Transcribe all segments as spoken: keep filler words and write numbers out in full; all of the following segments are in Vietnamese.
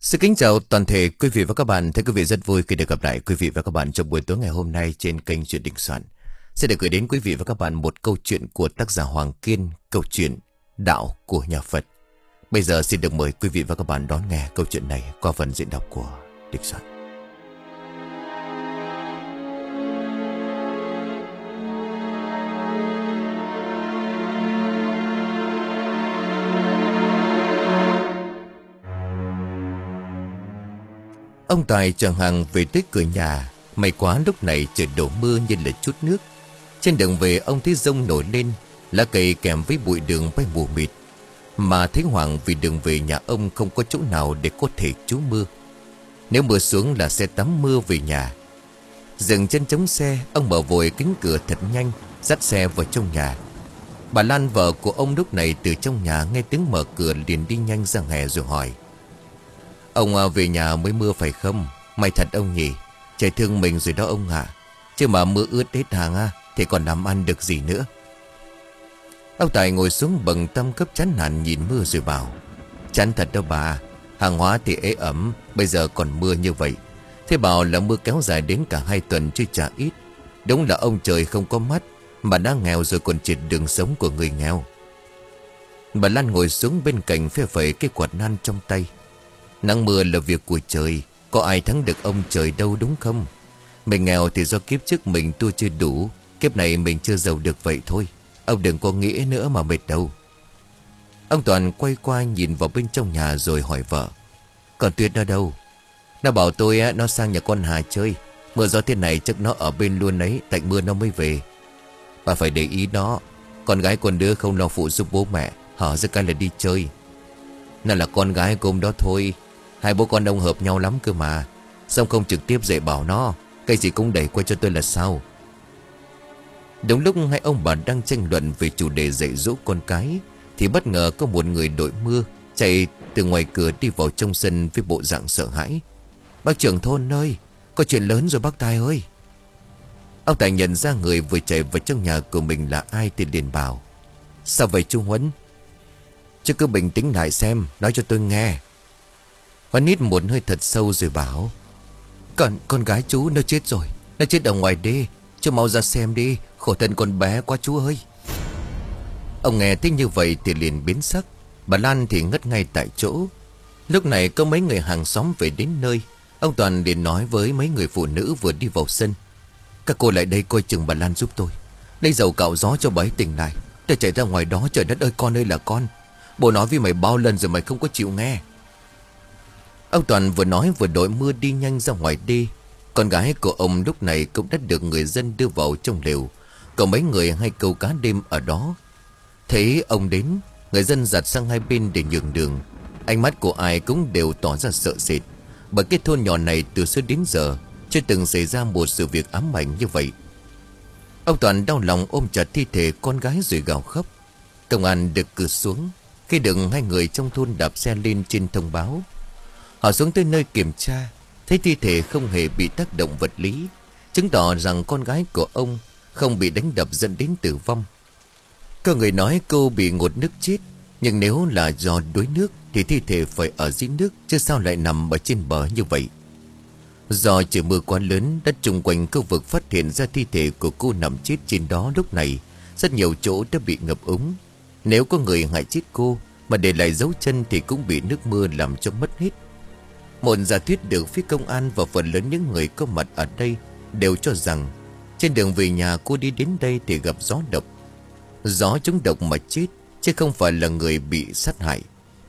Xin kính chào toàn thể quý vị và các bạn. Thưa quý vị, rất vui khi được gặp lại quý vị và các bạn trong buổi tối ngày hôm nay trên kênh Chuyện Đình Soạn. Sẽ được gửi đến quý vị và các bạn một câu chuyện của tác giả Hoàng Kiên, câu chuyện Đạo của Nhà Phật. Bây giờ xin được mời quý vị và các bạn đón nghe câu chuyện này qua phần diễn đọc của Đình Soạn. Ông Tài chở hàng về tới cửa nhà. May quá lúc này trời đổ mưa như là chút nước. Trên đường về ông thấy giông nổi lên, lá cây kèm với bụi đường bay mù mịt. Mà thấy hoảng vì đường về nhà ông không có chỗ nào để có thể trú mưa. Nếu mưa xuống là sẽ tắm mưa về nhà. Dừng chân chống xe, ông mở vội cánh cửa thật nhanh, dắt xe vào trong nhà. Bà Lan vợ của ông lúc này từ trong nhà nghe tiếng mở cửa liền đi nhanh ra hè rồi hỏi: "Ông về nhà mới mưa phải không? May thật ông nhỉ. Trời thương mình rồi đó ông ạ. Chứ mà mưa ướt hết hàng á thì còn làm ăn được gì nữa." Ông Tài ngồi xuống bầng tâm cấp chán nản nhìn mưa rồi bảo: "Chán thật đâu bà. Hàng hóa thì ế ẩm, bây giờ còn mưa như vậy. Thế bảo là mưa kéo dài đến cả hai tuần chứ chả ít. Đúng là ông trời không có mắt, mà đã nghèo rồi còn triệt đường sống của người nghèo." Bà Lan ngồi xuống bên cạnh phe phẩy cái quạt nan trong tay. "Nắng mưa là việc của trời, có ai thắng được ông trời đâu đúng không? Mình nghèo thì do kiếp trước mình tu chưa đủ, kiếp này mình chưa giàu được vậy thôi. Ông đừng có nghĩ nữa mà mệt đâu." Ông Toàn quay qua nhìn vào bên trong nhà rồi hỏi vợ: "Còn Tuyết ở đâu?" "Nó bảo tôi á, nó sang nhà con Hà chơi. Mưa gió thế này chắc nó ở bên luôn ấy, tạnh mưa nó mới về." "Bà phải để ý nó. Con gái con đứa không lo phụ giúp bố mẹ, hở ra cái là đi chơi. Nó là con gái của ông đó thôi. Hai bố con ông hợp nhau lắm cơ mà. Sao không trực tiếp dạy bảo nó, cái gì cũng đẩy qua cho tôi là sao?" Đúng lúc hai ông bà đang tranh luận về chủ đề dạy dỗ con cái thì bất ngờ có một người đội mưa chạy từ ngoài cửa đi vào trong sân với bộ dạng sợ hãi. "Bác trưởng thôn ơi, có chuyện lớn rồi bác Tài ơi." Ông Tài nhận ra người vừa chạy vào trong nhà của mình là ai thì liền bảo: "Sao vậy chú Huấn?" "Chứ cứ bình tĩnh lại xem, nói cho tôi nghe." Huấn hít một hơi thật sâu rồi bảo: Con con gái chú nó chết rồi. Nó chết ở ngoài đê. Chú mau ra xem đi, khổ thân con bé quá chú ơi." Ông nghe thấy như vậy thì liền biến sắc. Bà Lan thì ngất ngay tại chỗ. Lúc này có mấy người hàng xóm về đến nơi. Ông Toàn liền nói với mấy người phụ nữ vừa đi vào sân: "Các cô lại đây coi chừng bà Lan giúp tôi. Lấy dầu cạo gió cho bà ấy tỉnh lại. Để chạy ra ngoài đó, trời đất ơi con ơi là con. Bố nói với mày bao lần rồi mày không có chịu nghe." Ông Toàn vừa nói vừa đội mưa đi nhanh ra ngoài đi. Con gái của ông lúc này cũng đã được người dân đưa vào trong lều. Còn mấy người hay câu cá đêm ở đó. Thấy ông đến, người dân giặt sang hai bên để nhường đường. Ánh mắt của ai cũng đều tỏ ra sợ sệt. Bởi cái thôn nhỏ này từ xưa đến giờ chưa từng xảy ra một sự việc ám ảnh như vậy. Ông Toàn đau lòng ôm chặt thi thể con gái rồi gào khóc. Công an được cử xuống. Khi được hai người trong thôn đạp xe lên trên thông báo, họ xuống tới nơi kiểm tra, thấy thi thể không hề bị tác động vật lý, chứng tỏ rằng con gái của ông không bị đánh đập dẫn đến tử vong. Có người nói cô bị ngột nước chết, nhưng nếu là do đuối nước thì thi thể phải ở dưới nước, chứ sao lại nằm ở trên bờ như vậy. Do trời mưa quá lớn, đất chung quanh khu vực phát hiện ra thi thể của cô nằm chết trên đó lúc này, rất nhiều chỗ đã bị ngập úng. Nếu có người hại chết cô mà để lại dấu chân thì cũng bị nước mưa làm cho mất hết. Một giả thuyết được phía công an và phần lớn những người có mặt ở đây đều cho rằng trên đường về nhà cô đi đến đây thì gặp gió độc. Gió trúng độc mà chết, chứ không phải là người bị sát hại.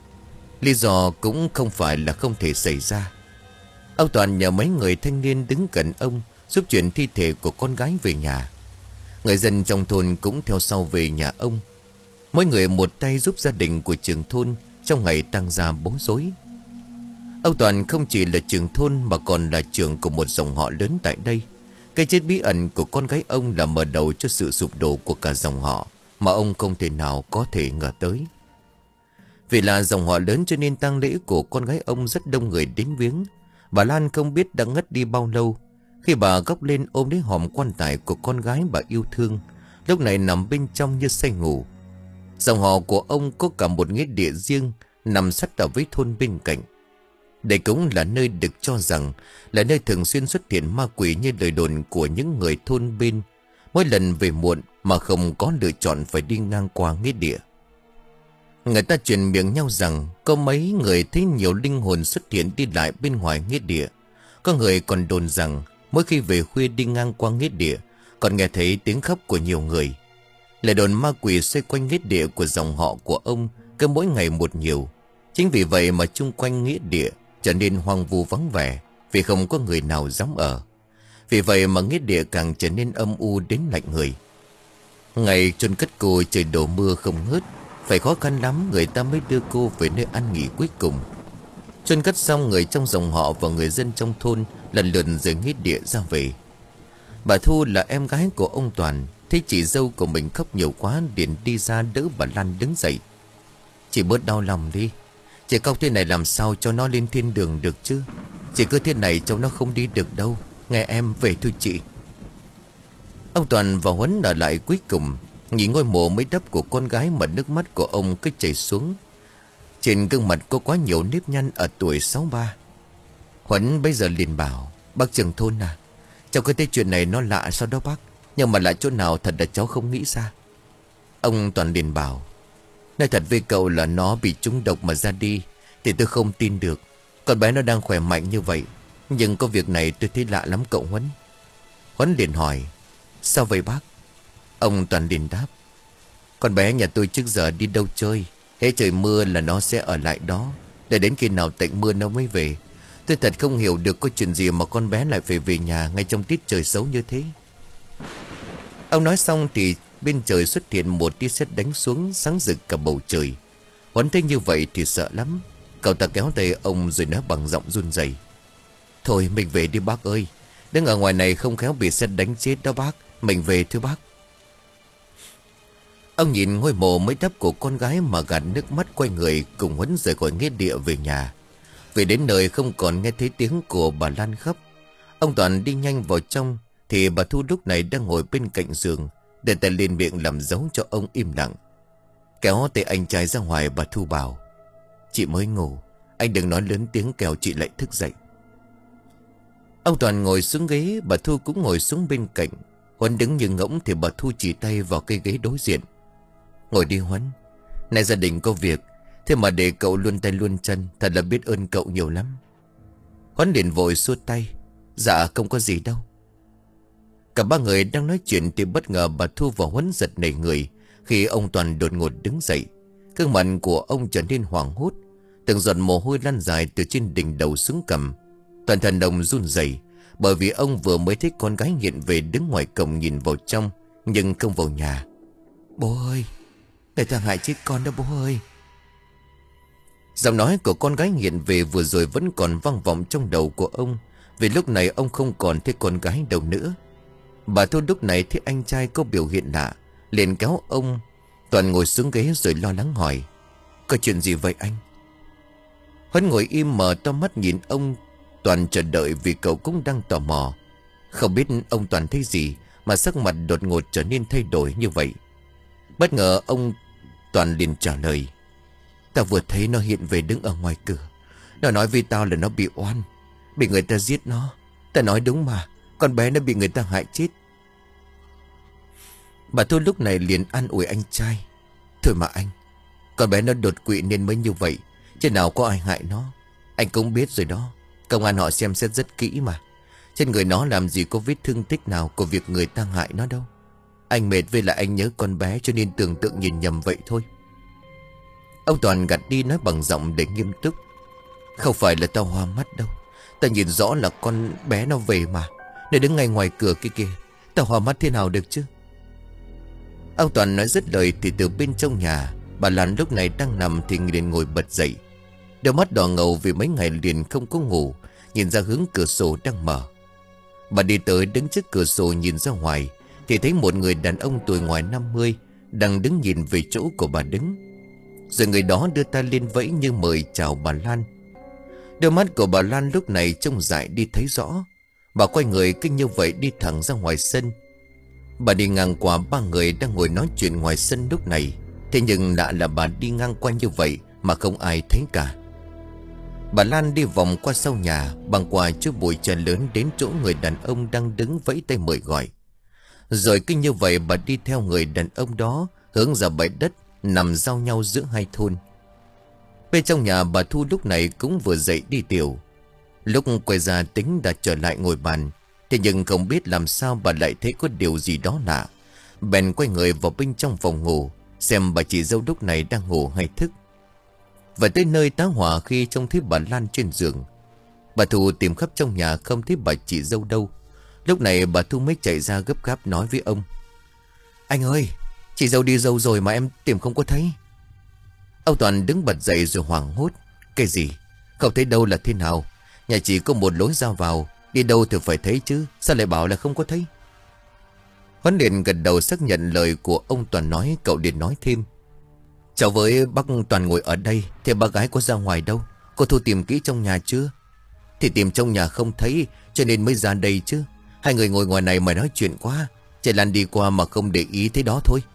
Lý do cũng không phải là không thể xảy ra. Ông Toàn nhờ mấy người thanh niên đứng cạnh ông giúp chuyển thi thể của con gái về nhà. Người dân trong thôn cũng theo sau về nhà ông. Mỗi người một tay giúp gia đình của trưởng thôn trong ngày tang gia bối rối. Ông Toàn không chỉ là trưởng thôn mà còn là trưởng của một dòng họ lớn tại đây. Cái chết bí ẩn của con gái ông là mở đầu cho sự sụp đổ của cả dòng họ mà ông không thể nào có thể ngờ tới. Vì là dòng họ lớn cho nên tang lễ của con gái ông rất đông người đến viếng. Bà Lan không biết đã ngất đi bao lâu khi bà góc lên ôm lấy hòm quan tài của con gái bà yêu thương, lúc này nằm bên trong như say ngủ. Dòng họ của ông có cả một nghĩa địa riêng nằm sát ở với thôn bên cạnh. Đây cũng là nơi được cho rằng là nơi thường xuyên xuất hiện ma quỷ như lời đồn của những người thôn bên. Mỗi lần về muộn mà không có lựa chọn phải đi ngang qua nghĩa địa. Người ta truyền miệng nhau rằng có mấy người thấy nhiều linh hồn xuất hiện đi lại bên ngoài nghĩa địa. Có người còn đồn rằng mỗi khi về khuya đi ngang qua nghĩa địa còn nghe thấy tiếng khóc của nhiều người. Lời đồn ma quỷ xoay quanh nghĩa địa của dòng họ của ông cứ mỗi ngày một nhiều. Chính vì vậy mà chung quanh nghĩa địa trở nên hoang vu vắng vẻ, vì không có người nào dám ở. Vì vậy mà nghĩa địa càng trở nên âm u đến lạnh người. Ngày chôn cất cô trời đổ mưa không ngớt, phải khó khăn lắm người ta mới đưa cô về nơi ăn nghỉ cuối cùng. Chôn cất xong, người trong dòng họ và người dân trong thôn lần lượt rời nghĩa địa ra về. Bà Thu là em gái của ông Toàn, thấy chị dâu của mình khóc nhiều quá liền đi ra đỡ bà Lan đứng dậy. Chị bớt đau lòng đi, chị khóc thế này làm sao cho nó lên thiên đường được chứ. Chị cứ thế này cho nó không đi được đâu. Nghe em, về thôi chị. Ông Toàn và Huấn ở lại cuối cùng, nhìn ngôi mộ mới đắp của con gái mà nước mắt của ông cứ chảy xuống. Trên gương mặt có quá nhiều nếp nhăn ở tuổi sáu ba. Huấn bây giờ liền bảo: Bác trưởng thôn à, cháu cứ thấy chuyện này nó lạ sao đó bác, nhưng mà lạ chỗ nào thật là cháu không nghĩ ra. Ông Toàn liền bảo: Nói thật với cậu là nó bị trúng độc mà ra đi thì tôi không tin được. Con bé nó đang khỏe mạnh như vậy, nhưng có việc này tôi thấy lạ lắm cậu Huấn. Huấn liền hỏi: Sao vậy bác? Ông Toàn liền đáp: Con bé nhà tôi trước giờ đi đâu chơi, hễ trời mưa là nó sẽ ở lại đó, để đến khi nào tạnh mưa nó mới về. Tôi thật không hiểu được có chuyện gì mà con bé lại phải về nhà ngay trong tiết trời xấu như thế. Ông nói xong thì bên trời xuất hiện một tia sét đánh xuống, sáng rực cả bầu trời. Huấn thấy như vậy thì sợ lắm. Cậu ta kéo tay ông rồi nói bằng giọng run rẩy: Thôi mình về đi bác ơi, đứng ở ngoài này không khéo bị sét đánh chết đó bác. Mình về thôi bác. Ông nhìn ngôi mộ mới đắp của con gái mà gạt nước mắt, quay người cùng Huấn rời khỏi nghĩa địa về nhà. Về đến nơi không còn nghe thấy tiếng của bà Lan khóc. Ông Toàn đi nhanh vào trong thì bà Thu lúc này đang ngồi bên cạnh giường, để tay lên miệng làm dấu cho ông im lặng. Kéo tay anh trai ra ngoài, bà Thu bảo: Chị mới ngủ, anh đừng nói lớn tiếng kẻo chị lại thức dậy. Ông Toàn ngồi xuống ghế, bà Thu cũng ngồi xuống bên cạnh. Huấn đứng như ngỗng thì bà Thu chỉ tay vào cây ghế đối diện: Ngồi đi Huấn, nay gia đình có việc, thế mà để cậu luôn tay luôn chân, thật là biết ơn cậu nhiều lắm. Huấn liền vội xua tay: Dạ không có gì đâu. Cả ba người đang nói chuyện thì bất ngờ bà Thu và Huấn giật nảy người khi ông Toàn đột ngột đứng dậy. Gương mặt của ông trở nên hoảng hốt, từng giọt mồ hôi lăn dài từ trên đỉnh đầu xuống cằm. Toàn thân ông run rẩy, bởi vì ông vừa mới thấy con gái hiện về đứng ngoài cổng nhìn vào trong, nhưng không vào nhà. Bố ơi, người ta hại chết con đó bố ơi. Giọng nói của con gái hiện về vừa rồi vẫn còn vang vọng trong đầu của ông, vì lúc này ông không còn thấy con gái đâu nữa. Bà Thu lúc này thấy anh trai có biểu hiện lạ, liền kéo ông Toàn ngồi xuống ghế rồi lo lắng hỏi: Có chuyện gì vậy anh? Huấn ngồi im mở to mắt nhìn ông Toàn chờ đợi, vì cậu cũng đang tò mò. Không biết ông Toàn thấy gì mà sắc mặt đột ngột trở nên thay đổi như vậy. Bất ngờ ông Toàn liền trả lời: Tao vừa thấy nó hiện về đứng ở ngoài cửa. Nó nói với tao là nó bị oan, bị người ta giết nó. Tao nói đúng mà, con bé nó bị người ta hại chết. Bà Thu lúc này liền an ủi anh trai: Thôi mà anh, con bé nó đột quỵ nên mới như vậy, chứ nào có ai hại nó. Anh cũng biết rồi đó, công an họ xem xét rất kỹ mà. Trên người nó làm gì có vết thương tích nào của việc người ta hại nó đâu. Anh mệt với lại anh nhớ con bé cho nên tưởng tượng nhìn nhầm vậy thôi. Ông Toàn gạt đi nói bằng giọng để nghiêm túc: Không phải là tao hoa mắt đâu, tao nhìn rõ là con bé nó về mà. Để đứng ngay ngoài cửa kia kìa, tao hoa mắt thế nào được chứ. Ông Toàn nói dứt lời thì từ bên trong nhà, bà Lan lúc này đang nằm thì liền ngồi bật dậy. Đôi mắt đỏ ngầu vì mấy ngày liền không có ngủ, nhìn ra hướng cửa sổ đang mở. Bà đi tới đứng trước cửa sổ nhìn ra ngoài thì thấy một người đàn ông tuổi ngoài năm mươi đang đứng nhìn về chỗ của bà đứng. Rồi người đó đưa tay lên vẫy như mời chào bà Lan. Đôi mắt của bà Lan lúc này trông dại đi thấy rõ. Bà quay người kinh như vậy đi thẳng ra ngoài sân. Bà đi ngang qua ba người đang ngồi nói chuyện ngoài sân lúc này, thế nhưng lạ là bà đi ngang qua như vậy mà không ai thấy cả. Bà Lan đi vòng qua sau nhà, băng qua trước bụi tre lớn đến chỗ người đàn ông đang đứng vẫy tay mời gọi. Rồi cứ như vậy bà đi theo người đàn ông đó hướng ra bãi đất nằm giao nhau giữa hai thôn. Bên trong nhà bà Thu lúc này cũng vừa dậy đi tiểu. Lúc quay ra tính đã trở lại ngồi bàn, thế nhưng không biết làm sao bà lại thấy có điều gì đó lạ. Bèn quay người vào bên trong phòng ngủ, xem bà chị dâu lúc này đang ngủ hay thức. Và tới nơi tá hỏa khi trông thấy bà Lan trên giường. Bà Thu tìm khắp trong nhà không thấy bà chị dâu đâu. Lúc này bà Thu mới chạy ra gấp gáp nói với ông: "Anh ơi, chị dâu đi đâu rồi mà em tìm không có thấy?" Ông Toàn đứng bật dậy rồi hoảng hốt: "Cái gì? Không thấy đâu là thế nào? Nhà chỉ có một lối ra vào, đi đâu thì phải thấy chứ, sao lại bảo là không có thấy?" Huấn liền gật đầu xác nhận lời của ông Toàn nói. Cậu liền nói thêm: "Cháu với bác Toàn ngồi ở đây, thì bác gái có ra ngoài đâu? Cô Thu tìm kỹ trong nhà chưa?" "Thì tìm trong nhà không thấy, cho nên mới ra đây chứ. Hai người ngồi ngoài này mà nói chuyện quá, chạy Lan đi qua mà không để ý thế đó thôi."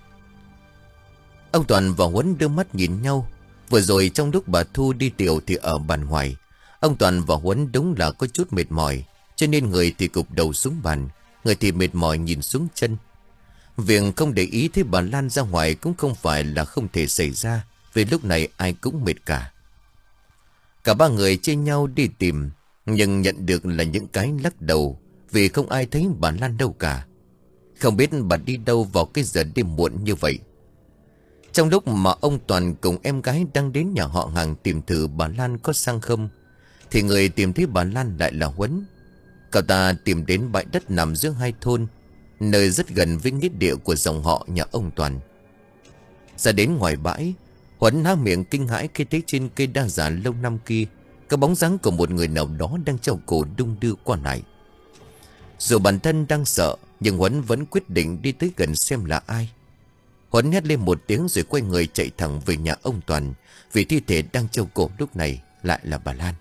Ông Toàn và Huấn đưa mắt nhìn nhau. Vừa rồi trong lúc bà Thu đi tiểu thì ở bàn ngoài, ông Toàn và Huấn đúng là có chút mệt mỏi, cho nên người thì cụp đầu xuống bàn, người thì mệt mỏi nhìn xuống chân. Việc không để ý thấy bà Lan ra ngoài cũng không phải là không thể xảy ra, vì lúc này ai cũng mệt cả. Cả ba người chia nhau đi tìm, nhưng nhận được là những cái lắc đầu, vì không ai thấy bà Lan đâu cả. Không biết bà đi đâu vào cái giờ đêm muộn như vậy. Trong lúc mà ông Toàn cùng em gái đang đến nhà họ hàng tìm thử bà Lan có sang không, thì người tìm thấy bà Lan lại là Huấn. Cậu ta tìm đến bãi đất nằm giữa hai thôn, nơi rất gần với nghĩa địa của dòng họ nhà ông Toàn. Ra đến ngoài bãi, Huấn há miệng kinh hãi khi thấy trên cây đa già lâu năm kia có bóng dáng của một người nào đó đang treo cổ đung đưa qua lại. Dù bản thân đang sợ, nhưng Huấn vẫn quyết định đi tới gần xem là ai. Huấn hét lên một tiếng rồi quay người chạy thẳng về nhà ông Toàn, vì thi thể đang treo cổ lúc này lại là bà Lan.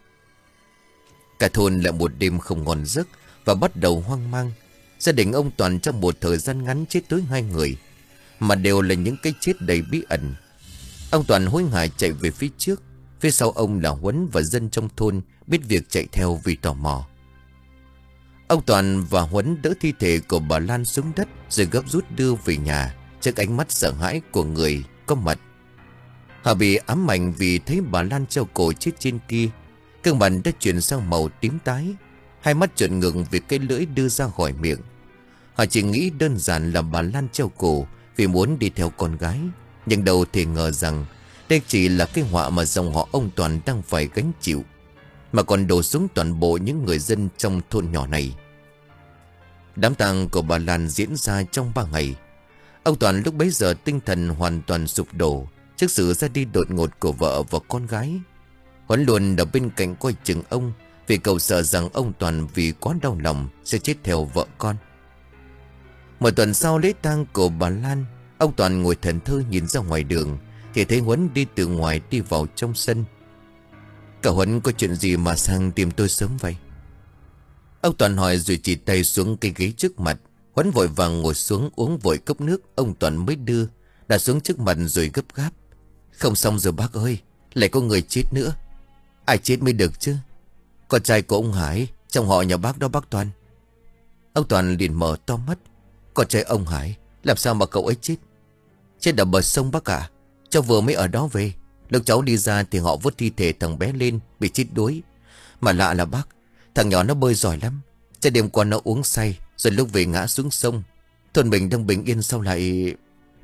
Cả thôn lại một đêm không ngon giấc và bắt đầu hoang mang. Gia đình ông Toàn trong một thời gian ngắn chết tới hai người, mà đều là những cái chết đầy bí ẩn. Ông Toàn hối hả chạy về phía trước, phía sau ông là Huấn và dân trong thôn biết việc chạy theo vì tò mò. Ông Toàn và Huấn đỡ thi thể của bà Lan xuống đất rồi gấp rút đưa về nhà trước ánh mắt sợ hãi của người có mặt. Họ bị ám ảnh vì thấy bà Lan treo cổ chết trên kia. Gương mặt đã chuyển sang màu tím tái, hai mắt trợn ngừng vì cái lưỡi đưa ra khỏi miệng. Họ chỉ nghĩ đơn giản là bà Lan treo cổ vì muốn đi theo con gái, nhưng đâu thể ngờ rằng đây chỉ là cái họa mà dòng họ ông Toàn đang phải gánh chịu, mà còn đổ xuống toàn bộ những người dân trong thôn nhỏ này. Đám tang của bà Lan diễn ra trong ba ngày. Ông Toàn lúc bấy giờ tinh thần hoàn toàn sụp đổ trước sự ra đi đột ngột của vợ và con gái. Huấn luôn ở bên cạnh coi chừng ông, vì cậu sợ rằng ông Toàn vì quá đau lòng sẽ chết theo vợ con. Một tuần sau lễ tang của bà Lan, ông Toàn ngồi thẫn thờ nhìn ra ngoài đường thì thấy Huấn đi từ ngoài đi vào trong sân. "Cả Huấn, có chuyện gì mà sang tìm tôi sớm vậy?" Ông Toàn hỏi rồi chỉ tay xuống cái ghế trước mặt. Huấn vội vàng ngồi xuống uống vội cốc nước ông Toàn mới đưa, đặt xuống trước mặt rồi gấp gáp: "Không xong rồi bác ơi, lại có người chết nữa." "Ai chết mới được chứ?" "Con trai của ông Hải, trong họ nhà bác đó, bác Toàn." Ông Toàn liền mở to mắt: "Con trai ông Hải, làm sao mà cậu ấy chết?" "Chết ở bờ sông bác ạ. Cháu vừa mới ở đó về. Lúc cháu đi ra thì họ vớt thi thể thằng bé lên, bị chết đuối. Mà lạ là bác, thằng nhỏ nó bơi giỏi lắm. Trên đêm qua nó uống say, rồi lúc về ngã xuống sông. Thôn mình đang bình yên sao lại..."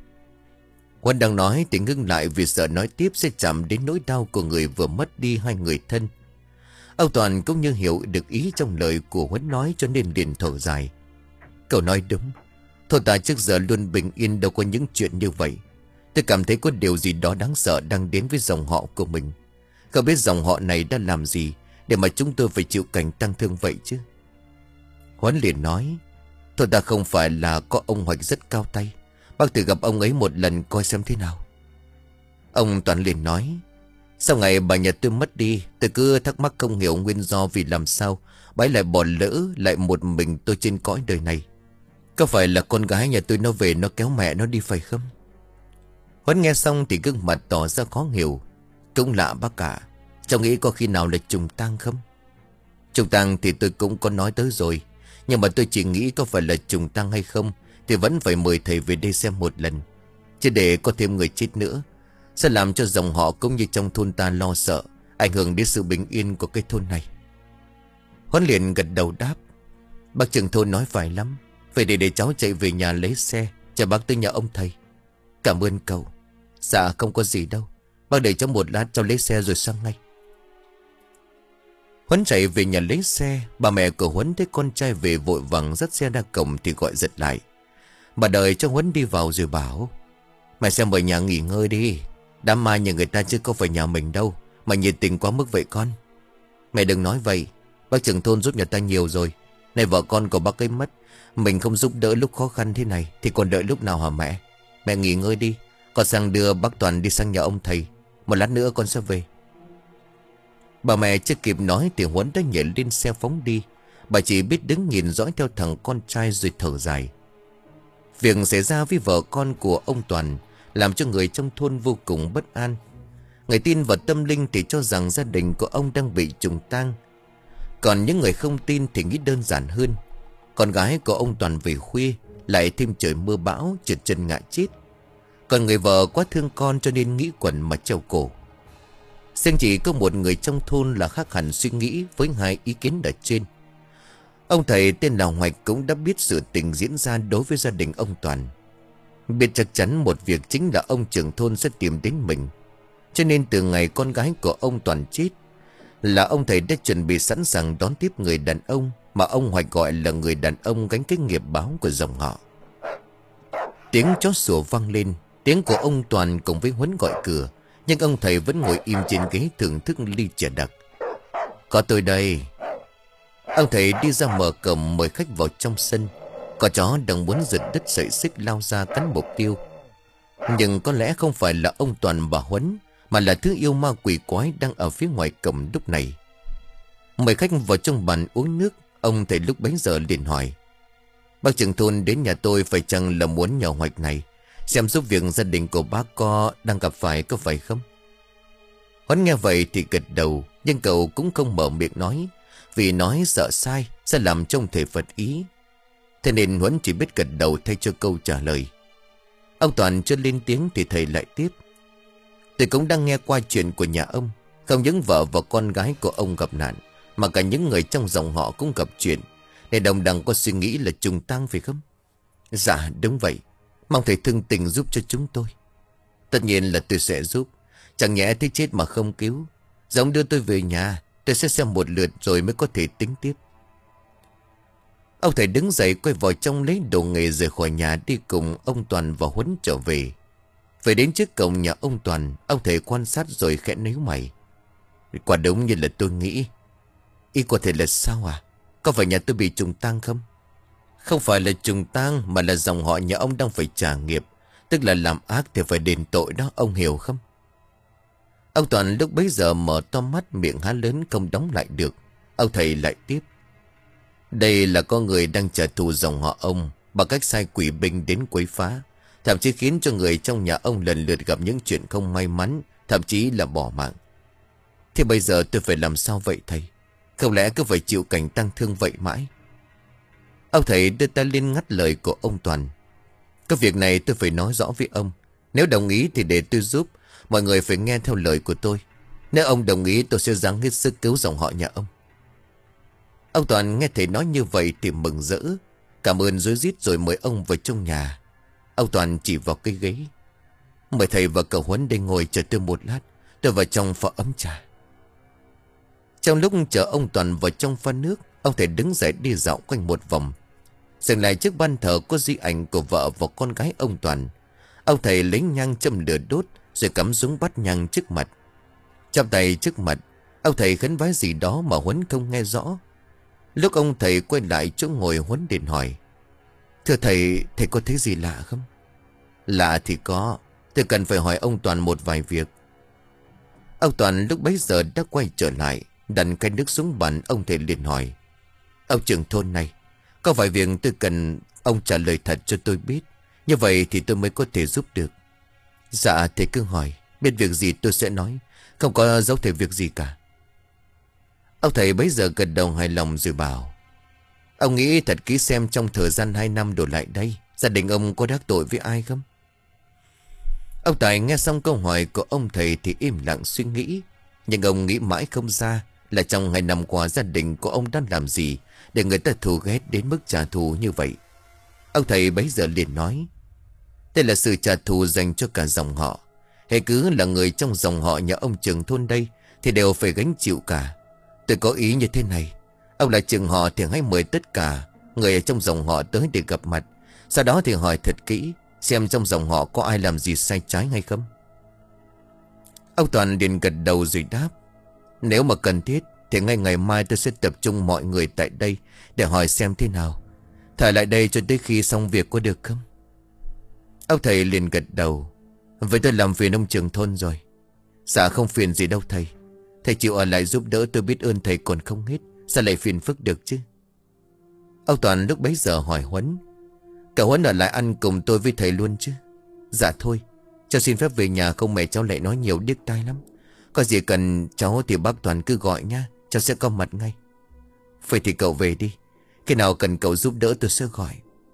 Huấn đang nói thì ngưng lại vì sợ nói tiếp sẽ chạm đến nỗi đau của người vừa mất đi hai người thân. Ông Toàn cũng như hiểu được ý trong lời của Huấn nói, cho nên liền thở dài: "Cậu nói đúng. Thôn ta trước giờ luôn bình yên, đâu có những chuyện như vậy. Tôi cảm thấy có điều gì đó đáng sợ đang đến với dòng họ của mình. Không biết dòng họ này đã làm gì để mà chúng tôi phải chịu cảnh tang thương vậy chứ." Huấn liền nói: "Thôn ta không phải là có ông Hoạch rất cao tay. Bác thử gặp ông ấy một lần coi xem thế nào." Ông Toàn liền nói: "Sau ngày bà nhà tôi mất đi, tôi cứ thắc mắc không hiểu nguyên do vì làm sao bà ấy lại bỏ lỡ lại một mình tôi trên cõi đời này. Có phải là con gái nhà tôi nó về nó kéo mẹ nó đi phải không?" Huấn nghe xong thì gương mặt tỏ ra khó hiểu: "Cũng lạ bác cả. Cháu nghĩ có khi nào là trùng tang không? Trùng tang thì tôi cũng có nói tới rồi, nhưng mà tôi chỉ nghĩ có phải là trùng tang hay không thì vẫn phải mời thầy về đây xem một lần. Chứ để có thêm người chết nữa sẽ làm cho dòng họ cũng như trong thôn ta lo sợ, ảnh hưởng đến sự bình yên của cái thôn này. Huấn liền gật đầu đáp: Bác trưởng thôn nói phải lắm. Vậy để để cháu chạy về nhà lấy xe chở bác tới nhà ông thầy. Cảm ơn cậu. Dạ không có gì đâu, bác đợi cháu một lát, cháu lấy xe rồi sang ngay. Huấn chạy về nhà lấy xe. Bà mẹ của Huấn thấy con trai về vội vàng dắt xe ra cổng thì gọi giật lại. Bà đợi cho Huấn đi vào rồi bảo: Mày xem ở nhà nghỉ ngơi đi, đám ma nhà người ta chứ có phải nhà mình đâu mà nhiệt tình quá mức vậy con. Mẹ đừng nói vậy, bác trưởng thôn giúp nhà ta nhiều rồi. Này vợ con của bác ấy mất, mình không giúp đỡ lúc khó khăn thế này thì còn đợi lúc nào hả mẹ? Mẹ nghỉ ngơi đi, con sang đưa bác Toàn đi sang nhà ông thầy. Một lát nữa con sẽ về. Bà mẹ chưa kịp nói thì Huấn đã nhảy lên xe phóng đi. Bà chỉ biết đứng nhìn dõi theo thằng con trai rồi thở dài. Việc xảy ra với vợ con của ông Toàn làm cho người trong thôn vô cùng bất an. Người tin vào tâm linh thì cho rằng gia đình của ông đang bị trùng tang. Còn những người không tin thì nghĩ đơn giản hơn. Con gái của ông Toàn về khuya, lại thêm trời mưa bão, trượt chân ngã chết. Còn người vợ quá thương con cho nên nghĩ quẩn mà treo cổ. Riêng chỉ có một người trong thôn là khác hẳn suy nghĩ với hai ý kiến ở trên. Ông thầy tên là Hoạch cũng đã biết sự tình diễn ra đối với gia đình ông Toàn. Biết chắc chắn một việc chính là ông trưởng thôn sẽ tìm đến mình. Cho nên từ ngày con gái của ông Toàn chết là ông thầy đã chuẩn bị sẵn sàng đón tiếp người đàn ông mà ông Hoạch gọi là người đàn ông gánh cái nghiệp báo của dòng họ. Tiếng chó sủa vang lên, tiếng của ông Toàn cùng với Huấn gọi cửa. Nhưng ông thầy vẫn ngồi im trên ghế thưởng thức ly trà đặc. Có tôi đây. Ông thầy đi ra mở cổng mời khách vào trong sân. Con chó đang muốn giật đứt sợi xích lao ra cắn mục tiêu. Nhưng có lẽ không phải là ông Toàn và Huấn, mà là thứ yêu ma quỷ quái đang ở phía ngoài cổng lúc này. Mời khách vào trong bàn uống nước. Ông thầy lúc bấy giờ liền hỏi: Bác trưởng thôn đến nhà tôi phải chăng là muốn nhờ Hoạch này xem giúp việc gia đình của bác có đang gặp phải có phải không? Huấn nghe vậy thì gật đầu, nhưng cậu cũng không mở miệng nói, vì nói sợ sai sẽ làm trông thể Phật ý. Thế nên Huấn chỉ biết gật đầu thay cho câu trả lời. Ông Toàn chưa lên tiếng thì thầy lại tiếp: Tôi cũng đang nghe qua chuyện của nhà ông. Không những vợ và con gái của ông gặp nạn, mà cả những người trong dòng họ cũng gặp chuyện, nên đồng đẳng có suy nghĩ là trùng tang phải không? Dạ đúng vậy. Mong thầy thương tình giúp cho chúng tôi. Tất nhiên là tôi sẽ giúp. Chẳng nhẽ thấy chết mà không cứu. Giống đưa tôi về nhà, tôi sẽ xem một lượt rồi mới có thể tính tiếp. Ông thầy đứng dậy quay vào trong lấy đồ nghề rời khỏi nhà, đi cùng ông Toàn và Huấn trở về. Về đến trước cổng nhà ông Toàn, ông thầy quan sát rồi khẽ nhíu mày. Quả đúng như là tôi nghĩ. Ý của thầy là sao à? Có phải nhà tôi bị trùng tang không? Không phải là trùng tang, mà là dòng họ nhà ông đang phải trả nghiệp. Tức là làm ác thì phải đền tội đó, ông hiểu không? Ông Toàn lúc bấy giờ mở to mắt, miệng há lớn không đóng lại được. Ông thầy lại tiếp: Đây là có người đang trả thù dòng họ ông bằng cách sai quỷ binh đến quấy phá, thậm chí khiến cho người trong nhà ông lần lượt gặp những chuyện không may mắn, thậm chí là bỏ mạng. Thế bây giờ tôi phải làm sao vậy thầy? Không lẽ cứ phải chịu cảnh tang thương vậy mãi? Ông thầy đưa tay lên ngắt lời của ông Toàn. Cái việc này tôi phải nói rõ với ông. Nếu đồng ý thì để tôi giúp. Mọi người phải nghe theo lời của tôi. Nếu ông đồng ý tôi sẽ ráng hết sức cứu dòng họ nhà ông. Ông Toàn nghe thầy nói như vậy thì mừng rỡ, cảm ơn rối rít rồi mời ông vào trong nhà. Ông Toàn chỉ vào cái ghế: Mời thầy và cậu Huấn đây ngồi chờ tôi một lát, tôi vào trong pha ấm trà. Trong lúc chờ ông Toàn vào trong pha nước, ông thầy đứng dậy đi dạo quanh một vòng, dừng lại trước ban thờ có di ảnh của vợ và con gái ông Toàn. Ông thầy lấy nhang châm lửa đốt rồi cắm xuống bát nhang trước mặt. Chắp tay trước mặt, ông thầy khấn vái gì đó mà Huấn không nghe rõ. Lúc ông thầy quay lại chỗ ngồi, Huấn liền hỏi: Thưa thầy, thầy có thấy gì lạ không? Lạ thì có, tôi cần phải hỏi ông Toàn một vài việc. Ông Toàn lúc bấy giờ đã quay trở lại, đặt cái nước xuống bàn. Ông thầy liền hỏi: Ông trưởng thôn này, có vài việc tôi cần ông trả lời thật cho tôi biết, như vậy thì tôi mới có thể giúp được. Dạ thầy cứ hỏi, biết việc gì tôi sẽ nói, Không có dấu thầy việc gì cả. Ông thầy bấy giờ gật đầu hài lòng rồi bảo: Ông nghĩ thật kỹ xem trong thời gian hai năm đổ lại đây, gia đình ông có đắc tội với ai không? Ông Tài nghe xong câu hỏi của ông thầy thì im lặng suy nghĩ. Nhưng ông nghĩ mãi không ra là trong hai năm qua gia đình của ông đã làm gì để người ta thù ghét đến mức trả thù như vậy. Ông thầy bấy giờ liền nói: Đây là sự trả thù dành cho cả dòng họ. Hay cứ là người trong dòng họ nhà ông trưởng thôn đây thì đều phải gánh chịu cả. Tôi có ý như thế này: Ông là trưởng họ thì hãy mời tất cả người ở trong dòng họ tới để gặp mặt. Sau đó thì hỏi thật kỹ xem trong dòng họ có ai làm gì sai trái hay không. Ông Toàn liền gật đầu rồi đáp: Nếu mà cần thiết thì ngay ngày mai tôi sẽ tập trung mọi người tại đây để hỏi xem thế nào. Thầy lại đây cho tới khi xong việc có được không? Ông thầy liền gật đầu: Vậy tôi làm phiền ông trưởng thôn rồi. Dạ không phiền gì đâu thầy. Thầy chịu ở lại giúp đỡ tôi biết ơn thầy còn không hết. Sao lại phiền phức được chứ? Ông Toàn lúc bấy giờ hỏi Huấn: Cả Huấn ở lại ăn cùng tôi với thầy luôn chứ? Dạ thôi, cháu xin phép về nhà, không mẹ cháu lại nói nhiều điếc tai lắm. Có gì cần cháu thì bác Toàn cứ gọi nha, cháu sẽ có mặt ngay. Vậy thì cậu về đi, khi nào cần cậu giúp đỡ tôi sẽ gọi.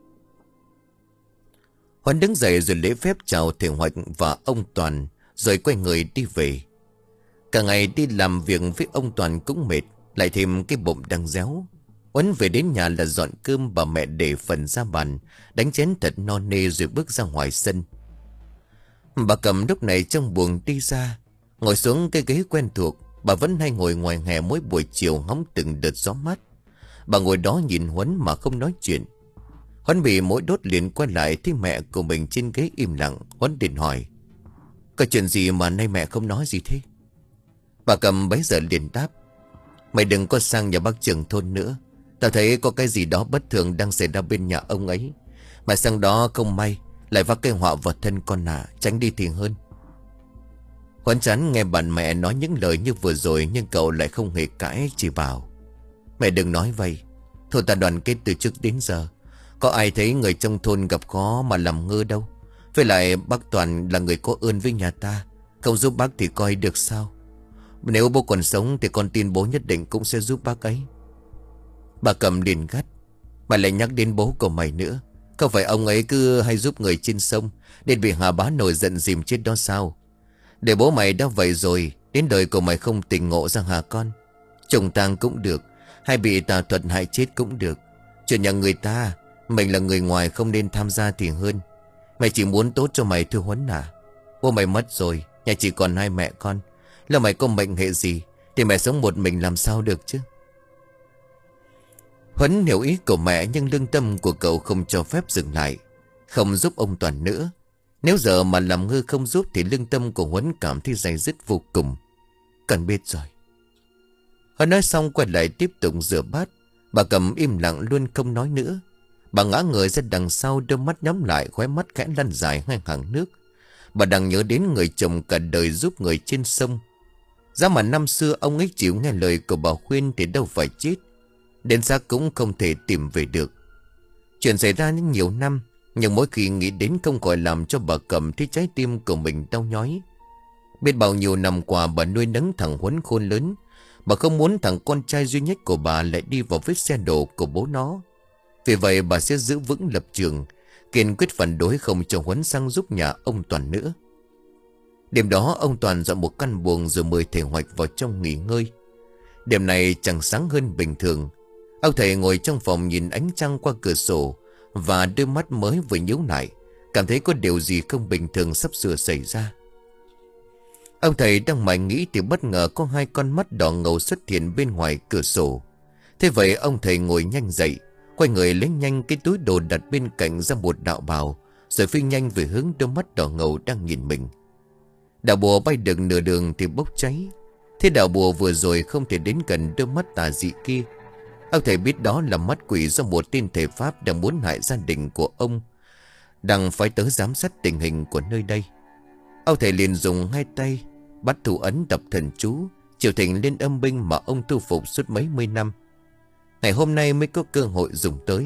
Huấn đứng dậy rồi lễ phép chào thầy Hoạch và ông Toàn, rồi quay người đi về. Cả ngày đi làm việc với ông Toàn cũng mệt, lại thêm cái bụng đang réo. Huấn về đến nhà là dọn cơm bà mẹ để phần ra bàn, đánh chén thật no nê rồi bước ra ngoài sân. Bà Cầm lúc này trong buồng đi ra, ngồi xuống cái ghế quen thuộc. Bà vẫn hay ngồi ngoài hè mỗi buổi chiều hóng từng đợt gió mát. Bà ngồi đó nhìn Huấn mà không nói chuyện. Huấn bị mỗi đốt liền quay lại thấy mẹ của mình trên ghế im lặng. Huấn liền hỏi: Có chuyện gì mà nay mẹ không nói gì thế? Bà Cầm bấy giờ liền đáp: Mày đừng có sang nhà bác trưởng thôn nữa. Tao thấy có cái gì đó bất thường đang xảy ra bên nhà ông ấy. Mà sang đó không may lại vác cái họa vào thân con nà, tránh đi thì hơn. Huấn chán nghe bạn mẹ nói những lời như vừa rồi, nhưng cậu lại không hề cãi, chỉ bảo: Mẹ đừng nói vậy. Thôi ta đoàn kết từ trước đến giờ, có ai thấy người trong thôn gặp khó mà làm ngơ đâu. Với lại bác Toàn là người có ơn với nhà ta, không giúp bác thì coi được sao. Nếu bố còn sống thì con tin bố nhất định cũng sẽ giúp bác ấy. Bà Cầm liền gắt: Mày lại nhắc đến bố của mày nữa. Không phải ông ấy cứ hay giúp người trên sông nên bị Hà Bá nổi giận dìm chết đó sao? Để bố mày đã vậy rồi, đến đời của mày không tỉnh ngộ ra hả con? Trùng tang cũng được, hay bị tà thuật hại chết cũng được. Chuyện nhà người ta, mình là người ngoài không nên tham gia thì hơn. Mày chỉ muốn tốt cho mày thôi Huấn à. Bố mày mất rồi, nhà chỉ còn hai mẹ con. Là mày có mệnh hệ gì thì mẹ sống một mình làm sao được chứ? Huấn hiểu ý của mẹ, nhưng lương tâm của cậu không cho phép dừng lại, không giúp ông Toàn nữa. Nếu giờ mà làm ngơ không giúp thì lương tâm của Huấn cảm thấy day dứt vô cùng. Cần biết rồi. Huấn nói xong quay lại tiếp tục rửa bát. Bà Cầm im lặng luôn không nói nữa. Bà ngã người ra đằng sau, đôi mắt nhắm lại, khóe mắt khẽ lăn dài hai hàng nước. Bà đang nhớ đến người chồng cả đời giúp người trên sông. Giá mà năm xưa ông ấy chịu nghe lời của bà khuyên thì đâu phải chết, đến xác cũng không thể tìm về được. Chuyện xảy ra những nhiều năm, nhưng mỗi khi nghĩ đến không khỏi làm cho bà Cầm thấy trái tim của mình đau nhói. Biết bao nhiêu năm qua bà nuôi nấng thằng Huấn khôn lớn. Bà không muốn thằng con trai duy nhất của bà lại đi vào vết xe đổ của bố nó. Vì vậy bà sẽ giữ vững lập trường, kiên quyết phản đối không cho Huấn sang giúp nhà ông Toàn nữa. Đêm đó ông Toàn dọn một căn buồng rồi mời thầy Hoạch vào trong nghỉ ngơi. Đêm này chẳng sáng hơn bình thường. Ông thầy ngồi trong phòng nhìn ánh trăng qua cửa sổ, và đôi mắt mới vừa nhíu lại, cảm thấy có điều gì không bình thường sắp sửa xảy ra. Ông thầy đang mải nghĩ thì bất ngờ có hai con mắt đỏ ngầu xuất hiện bên ngoài cửa sổ. Thế vậy ông thầy ngồi nhanh dậy, quay người lấy nhanh cái túi đồ đặt bên cạnh ra một đạo bào, rồi phi nhanh về hướng đôi mắt đỏ ngầu đang nhìn mình. Đạo bùa bay được nửa đường thì bốc cháy. Thế đạo bùa vừa rồi không thể đến gần đôi mắt tà dị kia. Ông thầy biết đó là mắt quỷ do một tên thể pháp đang muốn hại gia đình của ông, đang phải tới giám sát tình hình của nơi đây. Ông thầy liền dùng hai tay bắt thủ ấn đọc thần chú, triệu thỉnh lên âm binh mà ông tu phục suốt mấy mươi năm. Ngày hôm nay mới có cơ hội dùng tới.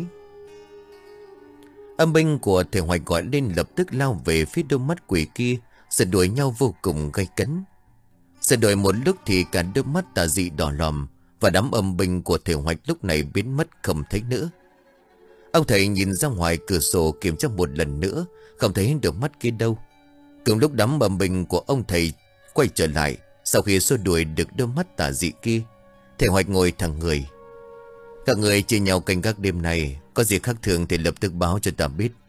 Âm binh của thầy Hoạch gọi lên lập tức lao về phía đôi mắt quỷ kia, rồi đuổi nhau vô cùng gay cấn. Rồi đợi một lúc thì cả đôi mắt tà dị đỏ lòm, và đám âm binh của Thể Hoạch lúc này biến mất không thấy nữa. Ông thầy nhìn ra ngoài cửa sổ kiểm tra một lần nữa, không thấy được mắt kia đâu. Cùng lúc đám âm binh của ông thầy quay trở lại, sau khi xua đuổi được đôi mắt tà dị kia, Thể Hoạch ngồi thẳng người. Các người chia nhau canh gác đêm này, có gì khác thường thì lập tức báo cho ta biết.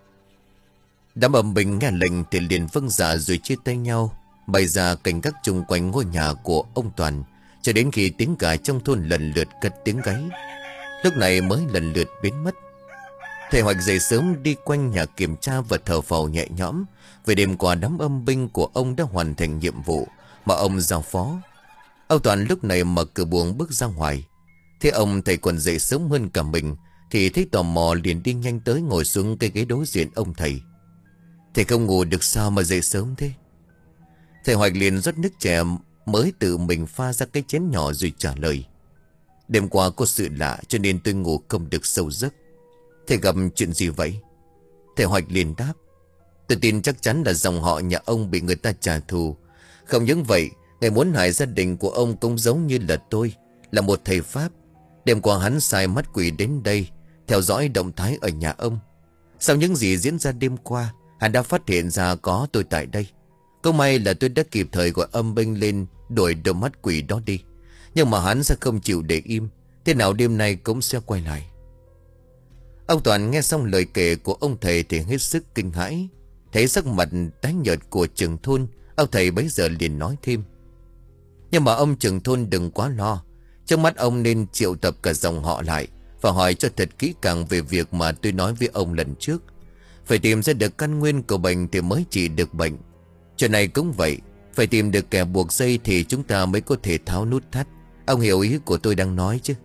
Đám âm binh nghe lệnh thì liền vâng dạ rồi chia tay nhau, bày ra canh gác chung quanh ngôi nhà của ông Toàn, cho đến khi tiếng gà trong thôn lần lượt cất tiếng gáy, lúc này mới lần lượt biến mất. Thể Hoạch dậy sớm đi quanh nhà kiểm tra và thở phào nhẹ nhõm. Về đêm qua đám âm binh của ông đã hoàn thành nhiệm vụ mà ông giao phó. Ông Toàn lúc này mở cửa buồng bước ra ngoài. Thế ông thầy còn dậy sớm hơn cả mình, thì thấy tò mò liền đi nhanh tới ngồi xuống cái ghế đối diện ông thầy. Thầy không ngủ được sao mà dậy sớm thế? Thầy Hoạch liền rót nước chè mới tự mình pha ra cái chén nhỏ rồi trả lời. Đêm qua có sự lạ cho nên tôi ngủ không được sâu giấc. Thầy gặp chuyện gì vậy? Thầy Hoạch liền đáp. Tôi tin chắc chắn là dòng họ nhà ông bị người ta trả thù. Không những vậy, người muốn hại gia đình của ông cũng giống như là tôi, là một thầy Pháp. Đêm qua hắn sai mắt quỷ đến đây, theo dõi động thái ở nhà ông. Sau những gì diễn ra đêm qua, hắn đã phát hiện ra có tôi tại đây. Cũng may là tôi đã kịp thời gọi âm binh lên đuổi đôi mắt quỷ đó đi. Nhưng mà hắn sẽ không chịu để im, thế nào đêm nay cũng sẽ quay lại. Ông Toàn nghe xong lời kể của ông thầy thì hết sức kinh hãi. Thấy sắc mặt tái nhợt của trưởng thôn, ông thầy bấy giờ liền nói thêm. Nhưng mà ông trưởng thôn đừng quá lo. Trước mắt ông nên triệu tập cả dòng họ lại và hỏi cho thật kỹ càng về việc mà tôi nói với ông lần trước. Phải tìm ra được căn nguyên của bệnh thì mới trị được bệnh. Chuyện này cũng vậy, phải tìm được kẻ buộc dây thì chúng ta mới có thể tháo nút thắt. Ông hiểu ý của tôi đang nói chứ?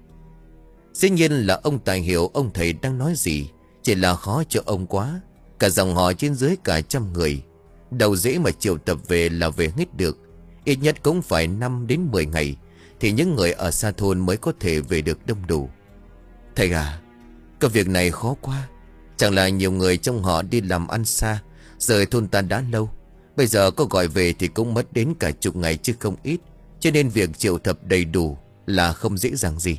Dĩ nhiên là ông Tài hiểu ông thầy đang nói gì, chỉ là khó cho ông quá. Cả dòng họ trên dưới cả trăm người, đầu dễ mà triệu tập về là về hết được. Ít nhất cũng phải năm đến mười ngày thì những người ở xa thôn mới có thể về được đông đủ. Thầy à, cái việc này khó quá. Chẳng là nhiều người trong họ đi làm ăn xa, rời thôn ta đã lâu. Bây giờ có gọi về thì cũng mất đến cả chục ngày chứ không ít. Cho nên việc triệu tập đầy đủ là không dễ dàng gì.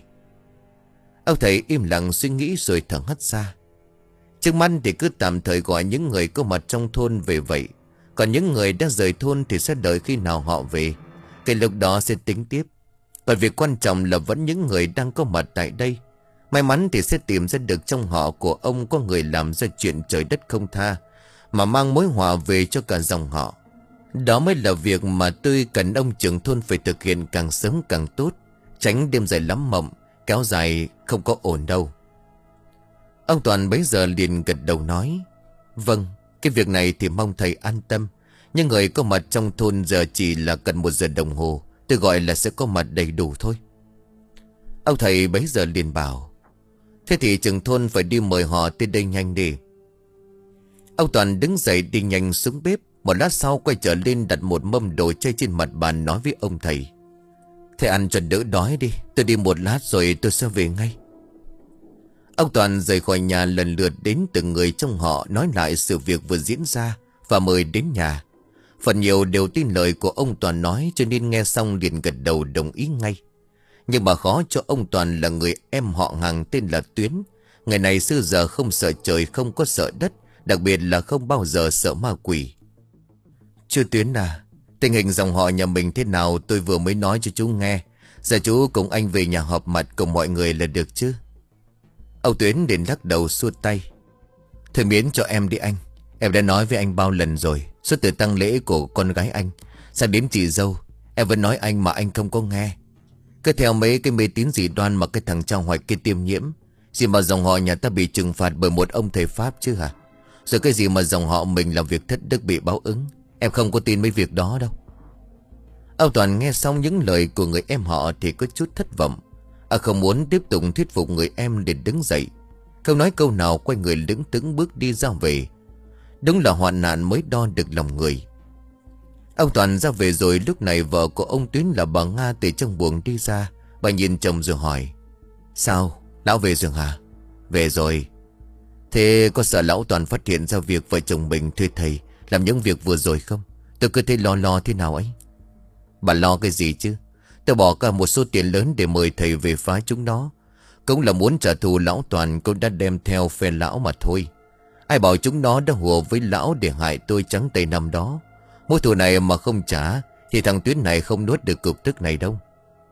Ông thầy im lặng suy nghĩ rồi thở hắt ra. Trước mắt thì cứ tạm thời gọi những người có mặt trong thôn về vậy. Còn những người đã rời thôn thì sẽ đợi khi nào họ về. Cái lúc đó sẽ tính tiếp. Còn việc quan trọng là vẫn những người đang có mặt tại đây. May mắn thì sẽ tìm ra được trong họ của ông có người làm ra chuyện trời đất không tha, mà mang mối họa về cho cả dòng họ. Đó mới là việc mà tôi cần ông trưởng thôn phải thực hiện càng sớm càng tốt. Tránh đêm dài lắm mộng, kéo dài không có ổn đâu. Ông Toàn bấy giờ liền gật đầu nói. Vâng, cái việc này thì mong thầy an tâm. Nhưng người có mặt trong thôn giờ chỉ là cần một giờ đồng hồ, tôi gọi là sẽ có mặt đầy đủ thôi. Ông thầy bấy giờ liền bảo. Thế thì trưởng thôn phải đi mời họ tới đây nhanh đi. Ông Toàn đứng dậy đi nhanh xuống bếp. Một lát sau quay trở lên đặt một mâm đồ chay trên mặt bàn nói với ông thầy. Thầy ăn cho đỡ đói đi, tôi đi một lát rồi tôi sẽ về ngay. Ông Toàn rời khỏi nhà lần lượt đến từng người trong họ nói lại sự việc vừa diễn ra và mời đến nhà. Phần nhiều đều tin lời của ông Toàn nói cho nên nghe xong liền gật đầu đồng ý ngay. Nhưng mà khó cho ông Toàn là người em họ hàng tên là Tuyến. Người này xưa giờ không sợ trời không có sợ đất, đặc biệt là không bao giờ sợ ma quỷ. Chú Tuyến à, tình hình dòng họ nhà mình thế nào tôi vừa mới nói cho chú nghe. Giờ chú cùng anh về nhà họp mặt cùng mọi người là được chứ? Ông Tuyến liền lắc đầu xua tay. Thôi miễn cho em đi anh. Em đã nói với anh bao lần rồi. Suốt từ tang lễ của con gái anh sang đến chị dâu, em vẫn nói anh mà anh không có nghe. Cứ theo mấy cái mê tín dị đoan mà cái thằng Trang Hoạch kia tiêm nhiễm. Gì mà dòng họ nhà ta bị trừng phạt bởi một ông thầy Pháp chứ hả? Rồi cái gì mà dòng họ mình làm việc thất đức bị báo ứng. Em không có tin mấy việc đó đâu. Ông Toàn nghe xong những lời của người em họ thì có chút thất vọng. À không muốn tiếp tục thuyết phục người em để đứng dậy. Không nói câu nào quay người lững thững bước đi ra về. Đúng là hoạn nạn mới đo được lòng người. Ông Toàn ra về rồi lúc này vợ của ông Tuyến là bà Nga từ trong buồng đi ra. Bà nhìn chồng rồi hỏi. Sao? Lão về rồi hả? Về rồi. Thế có sợ lão Toàn phát hiện ra việc vợ chồng mình thuê thầy làm những việc vừa rồi không? Tôi cứ thấy lo lo thế nào ấy. Bà lo cái gì chứ? Tôi bỏ cả một số tiền lớn để mời thầy về phá chúng nó. Cũng là muốn trả thù lão Toàn cũng đã đem theo phe lão mà thôi. Ai bảo chúng nó đã hùa với lão để hại tôi trắng tay năm đó. Mối thù này mà không trả thì thằng Tuyến này không nuốt được cục tức này đâu.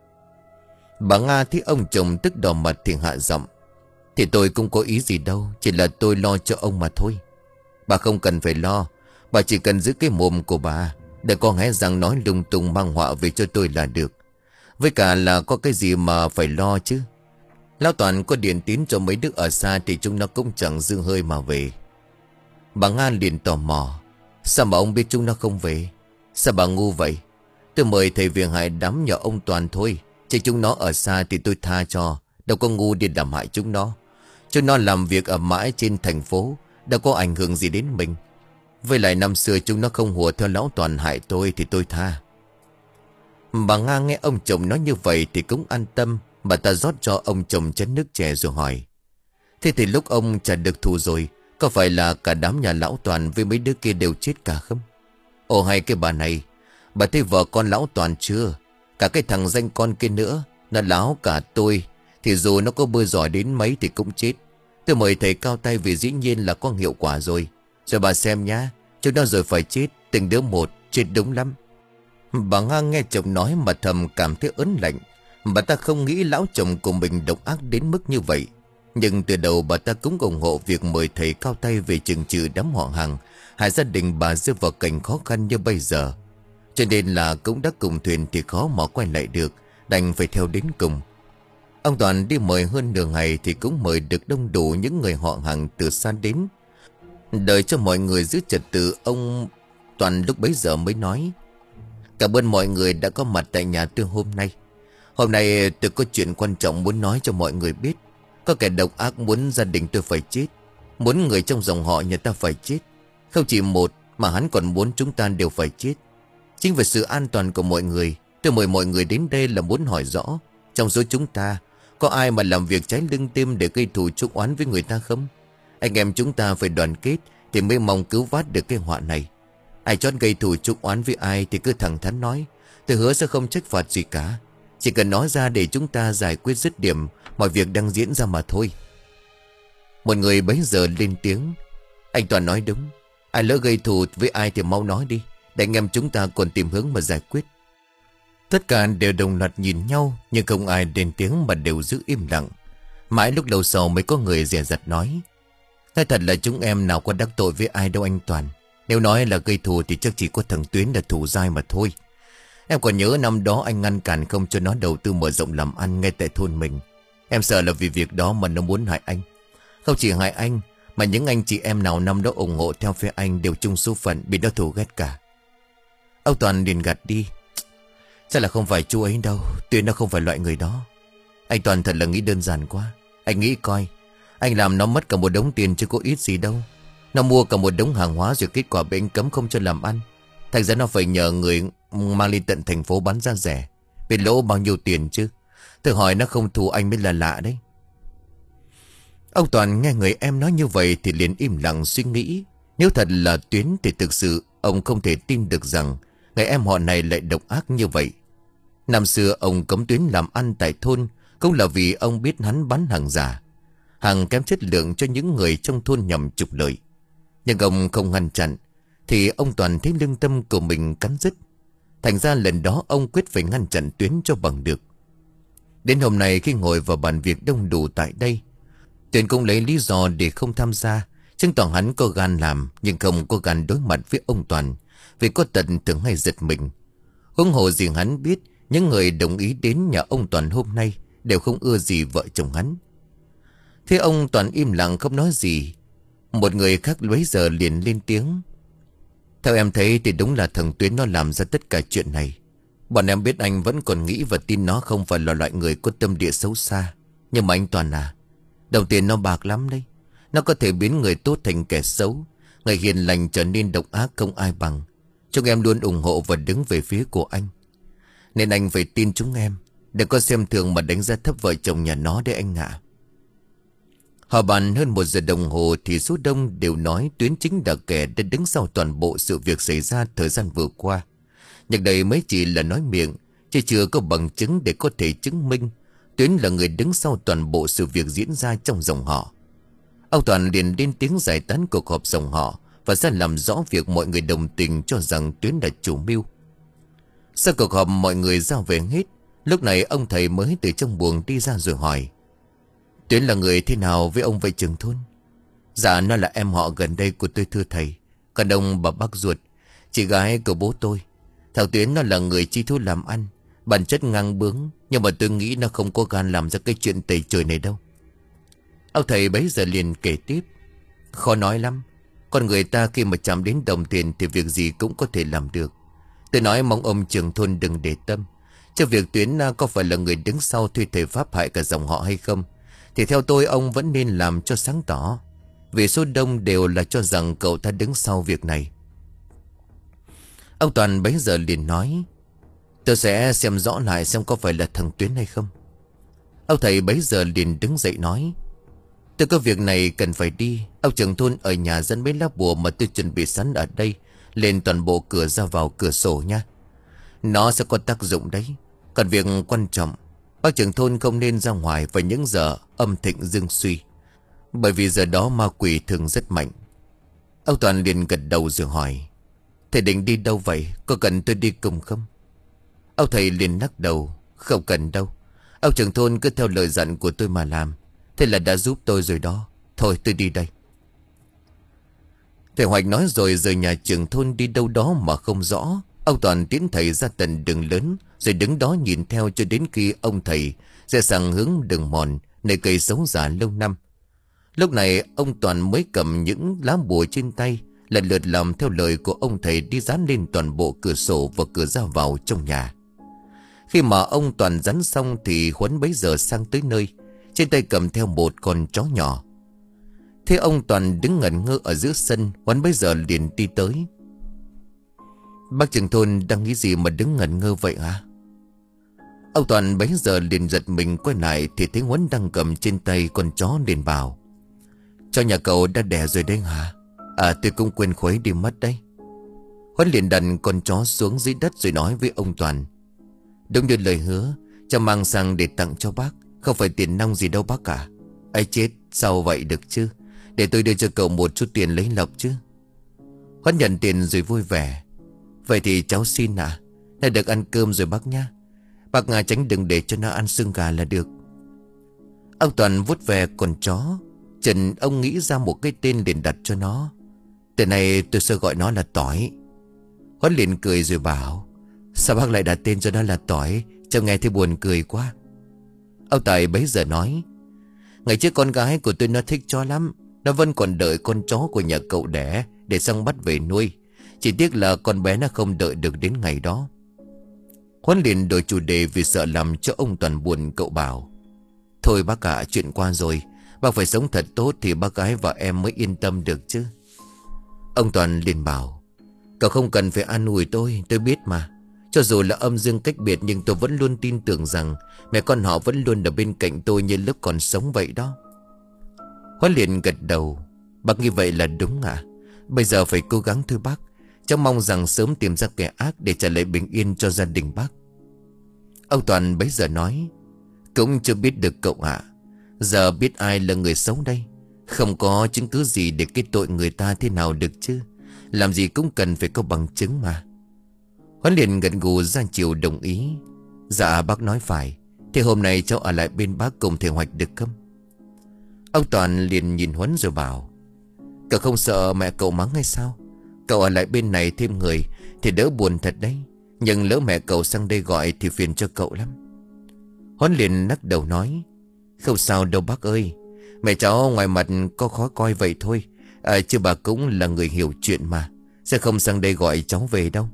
Bà Nga thấy ông chồng tức đỏ mặt thì hạ giọng. Thì tôi cũng có ý gì đâu, chỉ là tôi lo cho ông mà thôi. Bà không cần phải lo, bà chỉ cần giữ cái mồm của bà, đừng có hé răng nói lung tung mang họa về cho tôi là được. Với cả là có cái gì mà phải lo chứ. Lão Toàn có điện tín cho mấy đứa ở xa thì chúng nó cũng chẳng dư hơi mà về. Bà Nga liền tò mò. Sao mà ông biết chúng nó không về? Sao bà ngu vậy? Tôi mời thầy về hại đám nhỏ ông Toàn thôi. Chứ chúng nó ở xa thì tôi tha cho. Đâu có ngu đi làm hại chúng nó. Chúng nó làm việc ở mãi trên thành phố, đâu có ảnh hưởng gì đến mình. Với lại năm xưa chúng nó không hùa theo lão Toàn hại tôi thì tôi tha. Bà Nga nghe ông chồng nói như vậy thì cũng an tâm. Bà ta rót cho ông chồng chén nước chè rồi hỏi. Thế thì lúc ông trả được thù rồi, có phải là cả đám nhà lão Toàn với mấy đứa kia đều chết cả không? Ồ hay cái bà này, bà thấy vợ con lão Toàn chưa? Cả cái thằng danh con kia nữa, nó láo cả tôi. Thì dù nó có bơi giỏi đến mấy thì cũng chết. Tôi mời thầy cao tay vì dĩ nhiên là có hiệu quả rồi. Rồi bà xem nhá, chúng nó rồi phải chết, từng đứa một, chết đúng lắm. Bà Nga nghe chồng nói mà thầm cảm thấy ớn lạnh. Bà ta không nghĩ lão chồng của mình độc ác đến mức như vậy. Nhưng từ đầu bà ta cũng ủng hộ việc mời thầy cao tay về trừng trị đám họ hàng, hai gia đình bà rơi vào cảnh khó khăn như bây giờ. Cho nên là cũng đã cùng thuyền thì khó mà quay lại được, đành phải theo đến cùng. Ông Toàn đi mời hơn nửa ngày thì cũng mời được đông đủ những người họ hàng từ xa đến. Đợi cho mọi người giữ trật tự, ông Toàn lúc bấy giờ mới nói. Cảm ơn mọi người đã có mặt tại nhà tôi hôm nay. Hôm nay tôi có chuyện quan trọng muốn nói cho mọi người biết. Có kẻ độc ác muốn gia đình tôi phải chết, muốn người trong dòng họ nhà ta phải chết. Không chỉ một mà hắn còn muốn chúng ta đều phải chết. Chính vì sự an toàn của mọi người, tôi mời mọi người đến đây là muốn hỏi rõ, trong số chúng ta có ai mà làm việc trái lưng tim để gây thù chuốc oán với người ta không? Anh em chúng ta phải đoàn kết thì mới mong cứu vãt được cái họa này. Ai chót gây thù chuốc oán với ai thì cứ thẳng thắn nói, tôi hứa sẽ không trách phạt gì cả. Chỉ cần nói ra để chúng ta giải quyết dứt điểm mọi việc đang diễn ra mà thôi. Một người bấy giờ lên tiếng. Anh Toàn nói đúng. Ai lỡ gây thù với ai thì mau nói đi, để anh em chúng ta còn tìm hướng mà giải quyết. Tất cả đều đồng loạt nhìn nhau, nhưng không ai lên tiếng mà đều giữ im lặng. Mãi lúc đầu sau mới có người dè dặt nói. Nói thật là chúng em nào có đắc tội với ai đâu anh Toàn. Nếu nói là gây thù thì chắc chỉ có thằng Tuyến là thù dai mà thôi. Em còn nhớ năm đó anh ngăn cản không cho nó đầu tư mở rộng làm ăn ngay tại thôn mình. Em sợ là vì việc đó mà nó muốn hại anh. Không chỉ hại anh, mà những anh chị em nào năm đó ủng hộ theo phe anh đều chung số phận bị nó thù ghét cả. Ông Toàn liền gạt đi. Chắc là không phải chú ấy đâu, Tuyến nó không phải loại người đó. Anh Toàn thật là nghĩ đơn giản quá. Anh nghĩ coi, anh làm nó mất cả một đống tiền chứ có ít gì đâu. Nó mua cả một đống hàng hóa rồi kết quả bị anh cấm không cho làm ăn. Thành ra nó phải nhờ người mang lên tận thành phố bán ra rẻ. Bị lỗ bao nhiêu tiền chứ. Tôi hỏi nó không thù anh mới là lạ đấy. Ông Toàn nghe người em nói như vậy thì liền im lặng suy nghĩ. Nếu thật là Tuyến thì thực sự ông không thể tin được rằng người em họ này lại độc ác như vậy. Năm xưa ông cấm Tuyến làm ăn tại thôn cũng là vì ông biết hắn bán hàng giả, hàng kém chất lượng cho những người trong thôn nhằm trục lợi. Nhưng ông không ngăn chặn thì ông Toàn thấy lương tâm của mình cắn rứt. Thành ra lần đó ông quyết phải ngăn chặn Tuyến cho bằng được. Đến hôm nay khi ngồi vào bàn việc đông đủ tại đây, Tuyến cũng lấy lý do để không tham gia, chứng tỏ hắn có gan làm nhưng không có gan đối mặt với ông Toàn, vì có tật thường hay giật mình. Huống hồ gì hắn biết những người đồng ý đến nhà ông Toàn hôm nay đều không ưa gì vợ chồng hắn. Thế ông Toàn im lặng không nói gì. Một người khác bấy giờ liền lên tiếng. Theo em thấy thì đúng là thằng Tuyến nó làm ra tất cả chuyện này. Bọn em biết anh vẫn còn nghĩ và tin nó không phải là loại người có tâm địa xấu xa. Nhưng mà anh Toàn à, đồng tiền nó bạc lắm đấy. Nó có thể biến người tốt thành kẻ xấu, người hiền lành trở nên độc ác không ai bằng. Chúng em luôn ủng hộ và đứng về phía của anh. Nên anh phải tin chúng em, đừng có xem thường mà đánh giá thấp vợ chồng nhà nó đấy anh ạ. Họ bàn hơn một giờ đồng hồ thì số đông đều nói Tuyến chính là kẻ đã đứng sau toàn bộ sự việc xảy ra thời gian vừa qua. Nhưng đây mới chỉ là nói miệng, chứ chưa có bằng chứng để có thể chứng minh Tuyến là người đứng sau toàn bộ sự việc diễn ra trong dòng họ. Ông Toàn liền lên tiếng giải tán cuộc họp dòng họ và ra làm rõ việc mọi người đồng tình cho rằng Tuyến là chủ mưu. Sau cuộc họp mọi người ra về hết. Lúc này ông thầy mới từ trong buồng đi ra rồi hỏi: Tuyến là người thế nào với ông vậy trưởng thôn? Dạ nó là em họ gần đây của tôi thưa thầy. Còn ông bà bác ruột, chị gái của bố tôi. Thằng Tuyến nó là người chi thú làm ăn, bản chất ngang bướng, nhưng mà tôi nghĩ nó không có gan làm ra cái chuyện tày trời này đâu. Ông thầy bấy giờ liền kể tiếp: Khó nói lắm. Con người ta khi mà chạm đến đồng tiền thì việc gì cũng có thể làm được. Tôi nói mong ông trưởng thôn đừng để tâm. Cho việc Tuyến có phải là người đứng sau thuê thầy pháp hại cả dòng họ hay không, thì theo tôi ông vẫn nên làm cho sáng tỏ. Vì số đông đều là cho rằng cậu ta đứng sau việc này. Ông Toàn bấy giờ liền nói: Tôi sẽ xem rõ lại xem có phải là thằng Tuyến hay không. Ông thầy bấy giờ liền đứng dậy nói: Tôi có việc này cần phải đi. Ông trưởng thôn ở nhà dẫn mấy lá bùa mà tôi chuẩn bị sẵn ở đây lên toàn bộ cửa ra vào cửa sổ nha. Nó sẽ có tác dụng đấy. Còn việc quan trọng, bác trưởng thôn không nên ra ngoài vào những giờ âm thịnh dương suy, bởi vì giờ đó ma quỷ thường rất mạnh. Ông Toàn liền gật đầu rồi hỏi: Thầy định đi đâu vậy? Có cần tôi đi cùng không? Ông thầy liền lắc đầu: Không cần đâu. Ông trưởng thôn cứ theo lời dặn của tôi mà làm. Thế là đã giúp tôi rồi đó. Thôi tôi đi đây. Thầy Hoạch nói rồi rời nhà trưởng thôn đi đâu đó mà không rõ. Ông Toàn tiến thầy ra tận đường lớn, rồi đứng đó nhìn theo cho đến khi ông thầy sẽ sang hướng đường mòn nơi cây sống già lâu năm. Lúc này ông Toàn mới cầm những lá bùa trên tay, lần lượt làm theo lời của ông thầy đi dán lên toàn bộ cửa sổ và cửa ra vào trong nhà. Khi mà ông Toàn dán xong thì Huấn bấy giờ sang tới nơi, trên tay cầm theo một con chó nhỏ. Thế ông Toàn đứng ngẩn ngơ ở giữa sân, Huấn bấy giờ liền đi tới. Bác trưởng thôn đang nghĩ gì mà đứng ngẩn ngơ vậy hả? Ông Toàn bấy giờ liền giật mình quay lại thì thấy Huấn đang cầm trên tay con chó liền bảo: Cho nhà cậu đã đẻ rồi đấy hả? À tôi cũng quên khuấy đi mất đấy. Huấn liền đặt con chó xuống dưới đất rồi nói với ông Toàn: Đúng như lời hứa, cho mang sang để tặng cho bác. Không phải tiền nong gì đâu bác cả. Ai chết sao vậy được chứ? Để tôi đưa cho cậu một chút tiền lấy lộc chứ. Huấn nhận tiền rồi vui vẻ: Vậy thì cháu xin ạ. À, đã được ăn cơm rồi bác nhá. Bác à, tránh đừng để cho nó ăn xương gà là được. Ông Toàn vuốt về con chó. Trần ông nghĩ ra một cái tên liền đặt cho nó. Từ này tôi sẽ gọi nó là Tỏi. Huấn liền cười rồi bảo: Sao bác lại đặt tên cho nó là Tỏi? Trông nghe thấy buồn cười quá. Ông Tài bấy giờ nói: Ngày trước con gái của tôi nó thích chó lắm. Nó vẫn còn đợi con chó của nhà cậu đẻ để xong bắt về nuôi. Chỉ tiếc là con bé nó không đợi được đến ngày đó. Huấn liền đổi chủ đề vì sợ làm cho ông Toàn buồn. Cậu bảo: Thôi bác cả, chuyện qua rồi. Bác phải sống thật tốt thì bác gái và em mới yên tâm được chứ. Ông Toàn liền bảo: Cậu không cần phải an ủi tôi, tôi biết mà. Cho dù là âm dương cách biệt nhưng tôi vẫn luôn tin tưởng rằng mẹ con họ vẫn luôn ở bên cạnh tôi như lúc còn sống vậy đó. Huấn liền gật đầu: Bác như vậy là đúng à? Bây giờ phải cố gắng thôi bác. Cháu mong rằng sớm tìm ra kẻ ác để trả lại bình yên cho gia đình bác. Ông Toàn bấy giờ nói: Cũng chưa biết được cậu ạ. Giờ biết ai là người xấu đây? Không có chứng cứ gì để kết tội người ta thế nào được chứ. Làm gì cũng cần phải có bằng chứng mà. Huấn liền gật gù ra chiều đồng ý: Dạ bác nói phải. Thế hôm nay cháu ở lại bên bác cùng thầy Hoạch được không? Ông Toàn liền nhìn Huấn rồi bảo: Cậu không sợ mẹ cậu mắng hay sao? Cậu ở lại bên này thêm người thì đỡ buồn thật đấy. Nhưng lỡ mẹ cậu sang đây gọi thì phiền cho cậu lắm. Huấn liền lắc đầu nói: Không sao đâu bác ơi. Mẹ cháu ngoài mặt có khó coi vậy thôi, à, chứ bà cũng là người hiểu chuyện mà. Sẽ không sang đây gọi cháu về đâu.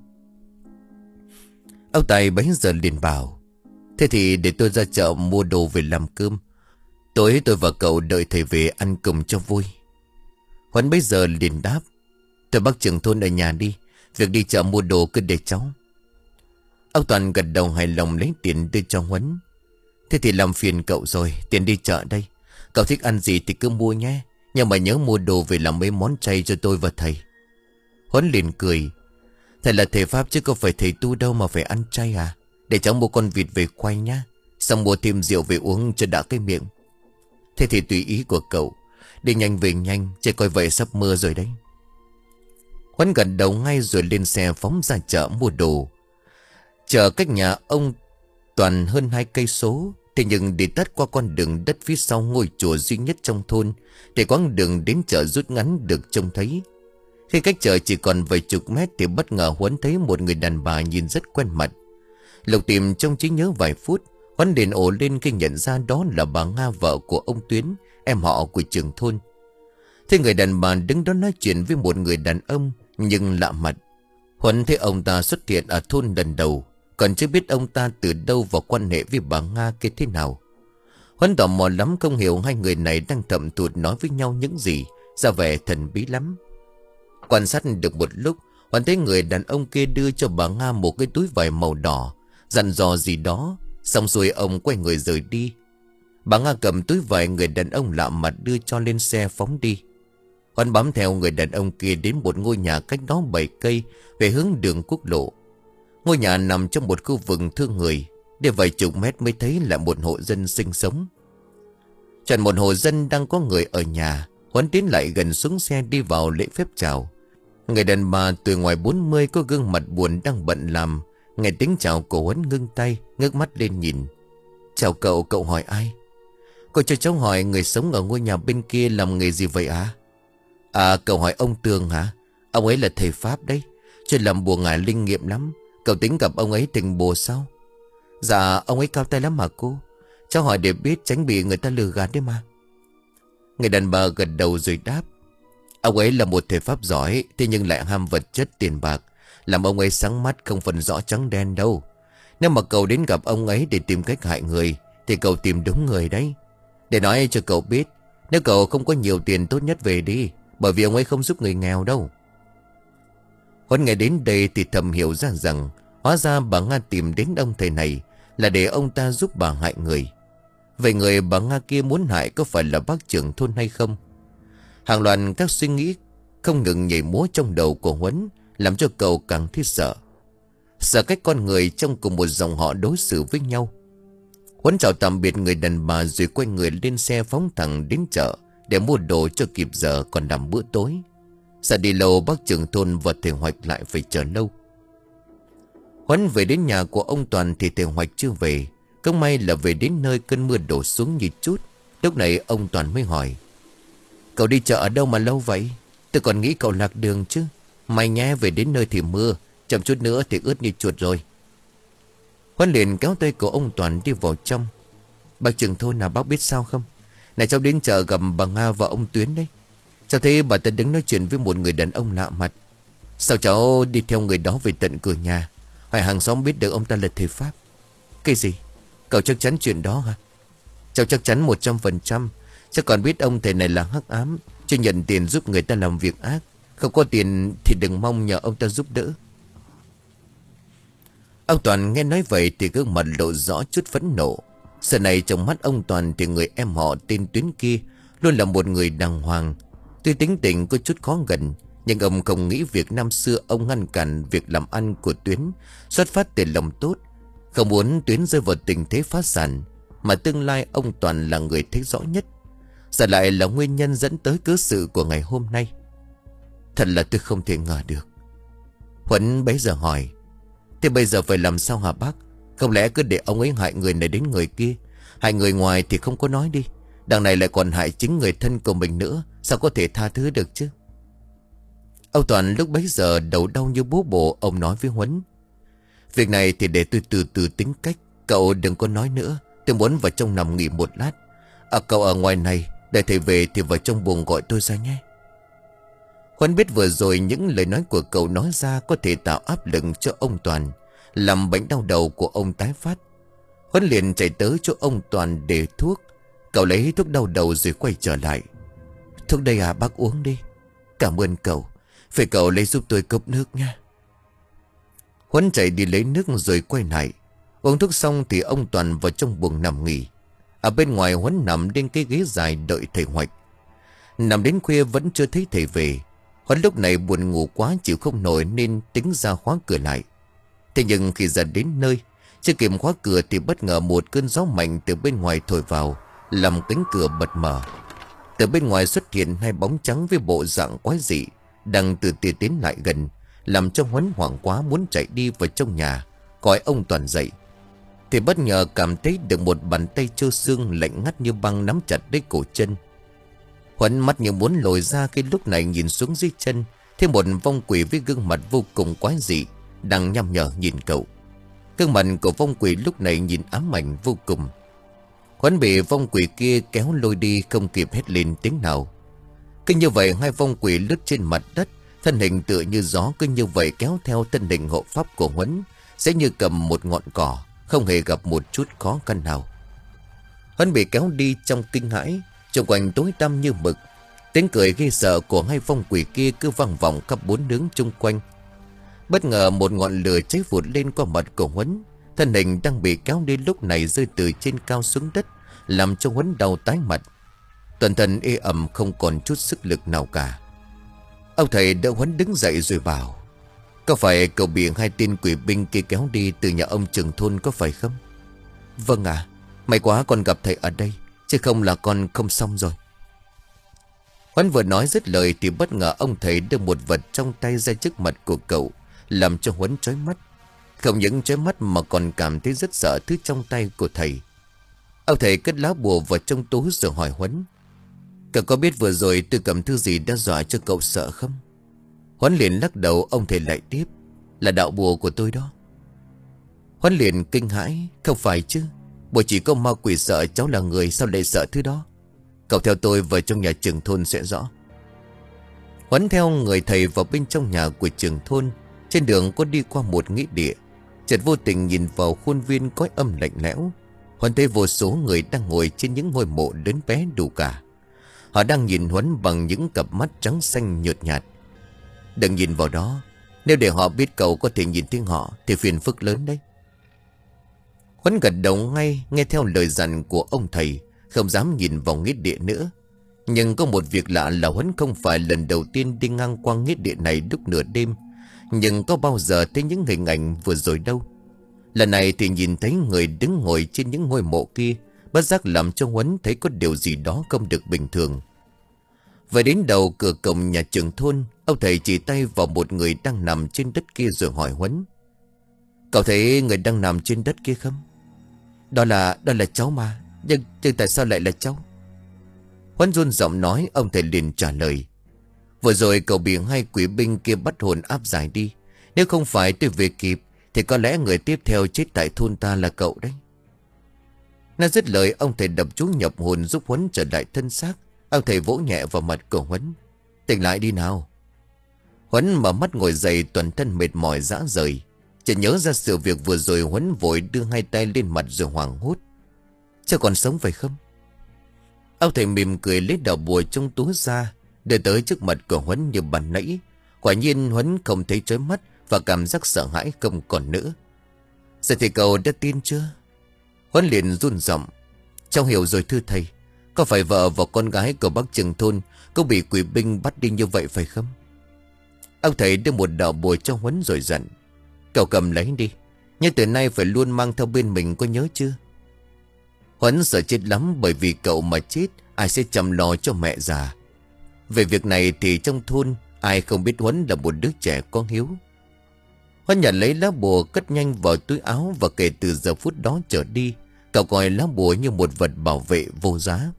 Ông Tài bấy giờ liền bảo: Thế thì để tôi ra chợ mua đồ về làm cơm. Tối tôi và cậu đợi thầy về ăn cùng cho vui. Huấn bấy giờ liền đáp: Tôi bác trưởng thôn ở nhà đi. Việc đi chợ mua đồ cứ để cháu. Ông Toàn gật đầu hài lòng lấy tiền đưa cho Huấn. Thế thì làm phiền cậu rồi. Tiền đi chợ đây. Cậu thích ăn gì thì cứ mua nhé. Nhưng mà nhớ mua đồ về làm mấy món chay cho tôi và thầy. Huấn liền cười: Thầy là thầy Pháp chứ có phải thầy tu đâu mà phải ăn chay à? Để cháu mua con vịt về quay nhá. Xong mua thêm rượu về uống cho đã cái miệng. Thế thì tùy ý của cậu. Đi nhanh về nhanh, trời coi vậy sắp mưa rồi đấy. Huấn gật đầu ngay rồi lên xe phóng ra chợ mua đồ. Chợ cách nhà ông Toàn hơn hai cây số. Thế nhưng đi tắt qua con đường đất phía sau ngôi chùa duy nhất trong thôn, để quãng đường đến chợ rút ngắn được trông thấy. Khi cách chợ chỉ còn vài chục mét thì bất ngờ Huấn thấy một người đàn bà nhìn rất quen mặt. Lục tìm trong trí nhớ vài phút, Huấn liền ồ lên khi nhận ra đó là bà Nga, vợ của ông Tuyến, em họ của trưởng thôn. Thế người đàn bà đứng đó nói chuyện với một người đàn ông nhưng lạ mặt. Huấn thấy ông ta xuất hiện ở thôn lần đầu, còn chưa biết ông ta từ đâu và quan hệ với bà Nga kia thế nào. Huấn tò mò lắm, không hiểu hai người này đang thầm thụt nói với nhau những gì, ra vẻ thần bí lắm. Quan sát được một lúc, Huấn thấy người đàn ông kia đưa cho bà Nga một cái túi vải màu đỏ, dặn dò gì đó, xong rồi ông quay người rời đi. Bà Nga cầm túi vải người đàn ông lạ mặt đưa cho lên xe phóng đi. Huấn bám theo người đàn ông kia đến một ngôi nhà cách đó bảy cây về hướng đường quốc lộ. Ngôi nhà nằm trong một khu vực thương người, để vài chục mét mới thấy là một hộ dân sinh sống. Chọn một hộ dân đang có người ở nhà, Huấn tiến lại gần xuống xe đi vào lễ phép chào. Người đàn bà tuổi ngoài bốn mươi có gương mặt buồn đang bận làm. Nghe tiếng chào của Huấn ngưng tay, ngước mắt lên nhìn. Chào cậu, cậu hỏi ai? Cô cho cháu hỏi người sống ở ngôi nhà bên kia làm nghề gì vậy à? À, cậu hỏi ông Tường hả? Ông ấy là thầy Pháp đấy, chuyên làm bùa ngải linh nghiệm lắm. Cậu tính gặp ông ấy tình bùa sao? Dạ, ông ấy cao tay lắm mà cô. Cháu hỏi để biết tránh bị người ta lừa gạt đấy mà. Người đàn bà gật đầu rồi đáp. Ông ấy là một thầy Pháp giỏi, thế nhưng lại ham vật chất tiền bạc, làm ông ấy sáng mắt không phân rõ trắng đen đâu. Nếu mà cậu đến gặp ông ấy để tìm cách hại người thì cậu tìm đúng người đấy. Để nói cho cậu biết, nếu cậu không có nhiều tiền tốt nhất về đi, bởi vì ông ấy không giúp người nghèo đâu. Huấn nghe đến đây thì thầm hiểu ra rằng hóa ra bà Nga tìm đến ông thầy này là để ông ta giúp bà hại người. Vậy người bà Nga kia muốn hại có phải là bác trưởng thôn hay không? Hàng loạt các suy nghĩ không ngừng nhảy múa trong đầu của Huấn, làm cho cậu càng thấy sợ. Sợ cách con người trong cùng một dòng họ đối xử với nhau. Huấn chào tạm biệt người đàn bà rồi quay người lên xe phóng thẳng đến chợ để mua đồ cho kịp giờ còn làm bữa tối. Sợ đi lâu bác trưởng thôn và thầy Hoạch lại phải chờ lâu. Huấn về đến nhà của ông Toàn thì thầy Hoạch chưa về. Không may là về đến nơi cơn mưa đổ xuống như chút. Lúc này ông Toàn mới hỏi. Cậu đi chợ ở đâu mà lâu vậy? Tôi còn nghĩ cậu lạc đường chứ. May nhé, về đến nơi thì mưa, chậm chút nữa thì ướt như chuột rồi. Huấn liền kéo tay của ông Toàn đi vào trong. Bác trưởng thôn nào bác biết sao không? Này cháu đến chợ gặp bà Nga và ông Tuyến đấy. Cháu thấy bà ta đứng nói chuyện với một người đàn ông lạ mặt. Sao cháu đi theo người đó về tận cửa nhà, hỏi hàng xóm biết được ông ta là thầy Pháp? Cái gì? Cậu chắc chắn chuyện đó hả? Cháu chắc chắn một trăm phần trăm. Cháu còn biết ông thầy này là hắc ám, chưa nhận tiền giúp người ta làm việc ác. Không có tiền thì đừng mong nhờ ông ta giúp đỡ. Ông Toàn nghe nói vậy thì gương mặt lộ rõ chút phẫn nộ. Giờ này trong mắt ông Toàn thì người em họ tên Tuyến kia luôn là một người đàng hoàng. Tuy tính tình có chút khó gần, nhưng ông không nghĩ việc năm xưa ông ngăn cản việc làm ăn của Tuyến xuất phát từ lòng tốt, không muốn Tuyến rơi vào tình thế phá sản, mà tương lai ông Toàn là người thấy rõ nhất. Giờ lại là nguyên nhân dẫn tới cớ sự của ngày hôm nay. Thật là tôi không thể ngờ được. Huấn bấy giờ hỏi. Thế bây giờ phải làm sao hả bác? Không lẽ cứ để ông ấy hại người này đến người kia? Hại người ngoài thì không có nói đi, đằng này lại còn hại chính người thân của mình nữa, sao có thể tha thứ được chứ? Ông Toàn lúc bấy giờ đầu đau như búa bổ. Ông nói với Huấn. Việc này thì để tôi từ từ tính cách. Cậu đừng có nói nữa, tôi muốn vào trong nằm nghỉ một lát. À, cậu ở ngoài này, để thầy về thì vào trong buồng gọi tôi ra nhé. Huấn biết vừa rồi những lời nói của cậu nói ra có thể tạo áp lực cho ông Toàn, làm bệnh đau đầu của ông tái phát. Huấn liền chạy tới chỗ ông Toàn để thuốc. Cậu lấy thuốc đau đầu rồi quay trở lại. Thuốc đây à, bác uống đi. Cảm ơn cậu. Phải cậu lấy giúp tôi cốc nước nha. Huấn chạy đi lấy nước rồi quay lại. Uống thuốc xong thì ông Toàn vào trong buồng nằm nghỉ. Ở bên ngoài Huấn nằm trên cái ghế dài đợi thầy Hoạch. Nằm đến khuya vẫn chưa thấy thầy về. Huấn lúc này buồn ngủ quá chịu không nổi nên tính ra khóa cửa lại. Thế nhưng khi ra đến nơi, chưa kịp khóa cửa thì bất ngờ một cơn gió mạnh từ bên ngoài thổi vào, làm cánh cửa bật mở. Từ bên ngoài xuất hiện hai bóng trắng với bộ dạng quái dị, đang từ từ tiến lại gần, làm cho Huấn hoảng quá muốn chạy đi vào trong nhà, gọi ông Toàn dậy. Thì bất ngờ cảm thấy được một bàn tay trơ xương lạnh ngắt như băng nắm chặt lấy cổ chân. Huấn mắt như muốn lồi ra khi lúc này nhìn xuống dưới chân, thêm một vong quỷ với gương mặt vô cùng quái dị đang nhăm nhở nhìn cậu. Gương mặt của vong quỷ lúc này nhìn ám ảnh vô cùng. Huấn bị vong quỷ kia kéo lôi đi không kịp hét lên tiếng nào. Cứ như vậy hai vong quỷ lướt trên mặt đất, thân hình tựa như gió cứ như vậy kéo theo thân hình hộ pháp của Huấn, sẽ như cầm một ngọn cỏ, không hề gặp một chút khó khăn nào. Huấn bị kéo đi trong kinh hãi, xung quanh tối tăm như mực. Tiếng cười ghê sợ của hai vong quỷ kia cứ vang vọng khắp bốn hướng chung quanh. Bất ngờ một ngọn lửa cháy vụt lên qua mặt của Huấn. Thân hình đang bị kéo đi lúc này rơi từ trên cao xuống đất, làm cho Huấn đau tái mặt. Toàn thân ê ẩm không còn chút sức lực nào cả. Ông thầy đỡ Huấn đứng dậy rồi bảo: "Có phải cậu bị hai tên quỷ binh kia kéo đi từ nhà ông trưởng thôn có phải không?" "Vâng ạ, may quá con gặp thầy ở đây, chứ không là con không xong rồi." Huấn vừa nói dứt lời thì bất ngờ ông thầy đưa một vật trong tay ra trước mặt của cậu, làm cho Huấn chói mắt. Không những chói mắt mà còn cảm thấy rất sợ thứ trong tay của thầy. Ông thầy cất lá bùa vào trong túi rồi hỏi Huấn: "Cậu có biết vừa rồi tôi cầm thứ gì đã dọa cho cậu sợ không?" Huấn liền lắc đầu. Ông thầy lại tiếp: "Là đạo bùa của tôi đó." Huấn liền kinh hãi: "Không phải chứ, bùa chỉ có ma quỷ sợ, cháu là người sao lại sợ thứ đó? Cậu theo tôi vào trong nhà trưởng thôn sẽ rõ." Huấn theo người thầy vào bên trong nhà của trưởng thôn. Trên đường có đi qua một nghĩa địa, chợt vô tình nhìn vào khuôn viên cõi âm lạnh lẽo. Huấn thấy vô số người đang ngồi trên những ngôi mộ lớn bé đủ cả. Họ đang nhìn Huấn bằng những cặp mắt trắng xanh nhợt nhạt. "Đừng nhìn vào đó, nếu để họ biết cậu có thể nhìn thấy họ thì phiền phức lớn đấy." Huấn gật đầu ngay, nghe theo lời dặn của ông thầy, không dám nhìn vào nghĩa địa nữa. Nhưng có một việc lạ là Huấn không phải lần đầu tiên đi ngang qua nghĩa địa này lúc nửa đêm, nhưng có bao giờ thấy những hình ảnh vừa rồi đâu. Lần này thì nhìn thấy người đứng ngồi trên những ngôi mộ kia, bất giác làm cho Huấn thấy có điều gì đó không được bình thường. Về đến đầu cửa cổng nhà trưởng thôn, ông thầy chỉ tay vào một người đang nằm trên đất kia rồi hỏi Huấn: "Cậu thấy người đang nằm trên đất kia không?" Đó là, đó là cháu mà. Nhưng, nhưng tại sao lại là cháu?" Huấn run giọng nói. Ông thầy liền trả lời: "Vừa rồi cậu bị hai quỷ binh kia bắt hồn áp giải đi. Nếu không phải tôi về kịp thì có lẽ người tiếp theo chết tại thôn ta là cậu đấy." Nói dứt lời, ông thầy đập chú nhập hồn giúp Huấn trở lại thân xác. Ông thầy vỗ nhẹ vào mặt của Huấn: "Tỉnh lại đi nào." Huấn mở mắt ngồi dậy, toàn thân mệt mỏi rã rời. Chợt nhớ ra sự việc vừa rồi, Huấn vội đưa hai tay lên mặt rồi hoảng hốt: "Cháu còn sống phải không?" Ông thầy mỉm cười lấy đạo bùa trong túi ra, đưa tới trước mặt của Huấn như ban nãy. Quả nhiên Huấn không thấy chói mắt và cảm giác sợ hãi không còn nữa. "Giờ thì cậu đã tin chưa?" Huấn liền run giọng: "Cháu hiểu rồi thưa thầy. Có phải vợ và con gái của bác trưởng thôn cũng bị quỷ binh bắt đi như vậy phải không?" Ông thầy đưa một đạo bùa cho Huấn rồi dặn: "Cậu cầm lấy đi, nhưng từ nay phải luôn mang theo bên mình, có nhớ chưa?" Huấn sợ chết lắm, bởi vì cậu mà chết ai sẽ chăm lo cho mẹ già. Về việc này thì trong thôn ai không biết Huấn là một đứa trẻ có hiếu. Huấn nhận lấy lá bùa cất nhanh vào túi áo, và kể từ giờ phút đó trở đi, cậu coi lá bùa như một vật bảo vệ vô giá.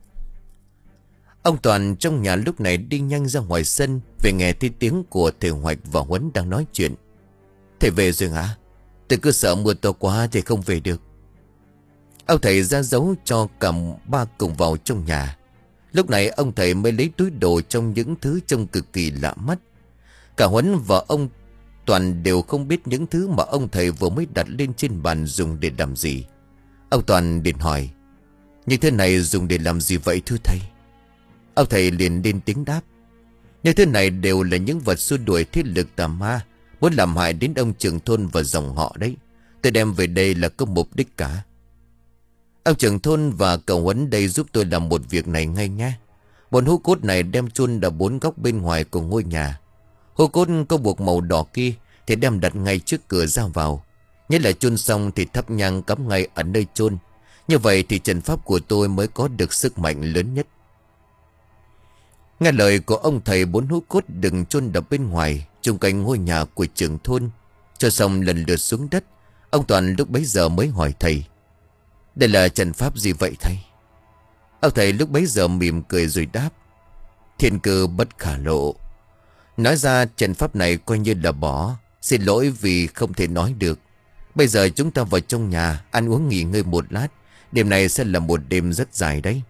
Ông Toàn trong nhà lúc này đi nhanh ra ngoài sân, về nghe thấy tiếng của thầy Hoạch và Huấn đang nói chuyện. "Thầy về rồi hả? Tôi cứ sợ mưa to quá thì không về được." Ông thầy ra dấu cho cả ba cùng vào trong nhà. Lúc này ông thầy mới lấy túi đồ trong những thứ trông cực kỳ lạ mắt. Cả Huấn và ông Toàn đều không biết những thứ mà ông thầy vừa mới đặt lên trên bàn dùng để làm gì. Ông Toàn liền hỏi: "Những thứ này dùng để làm gì vậy thưa thầy?" Ông thầy liền lên tiếng đáp: "Những thứ này đều là những vật xua đuổi thế lực tà ma, muốn làm hại đến ông trưởng thôn và dòng họ đấy. Tôi đem về đây là có mục đích cả. Ông trưởng thôn và cậu Huấn đây giúp tôi làm một việc này ngay nhé. Bọn hũ cốt này đem chôn ở bốn góc bên ngoài của ngôi nhà. Hô cốt có buộc màu đỏ kia thì đem đặt ngay trước cửa ra vào. Nhất là chôn xong thì thắp nhang cắm ngay ở nơi chôn. Như vậy thì trận pháp của tôi mới có được sức mạnh lớn nhất. Nghe lời của ông thầy, bốn hũ cốt đừng chôn đập bên ngoài chung quanh ngôi nhà của trưởng thôn. Cho xong lần lượt xuống đất, ông Toàn lúc bấy giờ mới hỏi thầy: đây là trận pháp gì vậy thầy? Ông thầy lúc bấy giờ mỉm cười rồi đáp: thiên cơ bất khả lộ. Nói ra trận pháp này coi như là bỏ. Xin lỗi vì không thể nói được. Bây giờ chúng ta vào trong nhà ăn uống nghỉ ngơi một lát. Đêm này sẽ là một đêm rất dài đấy.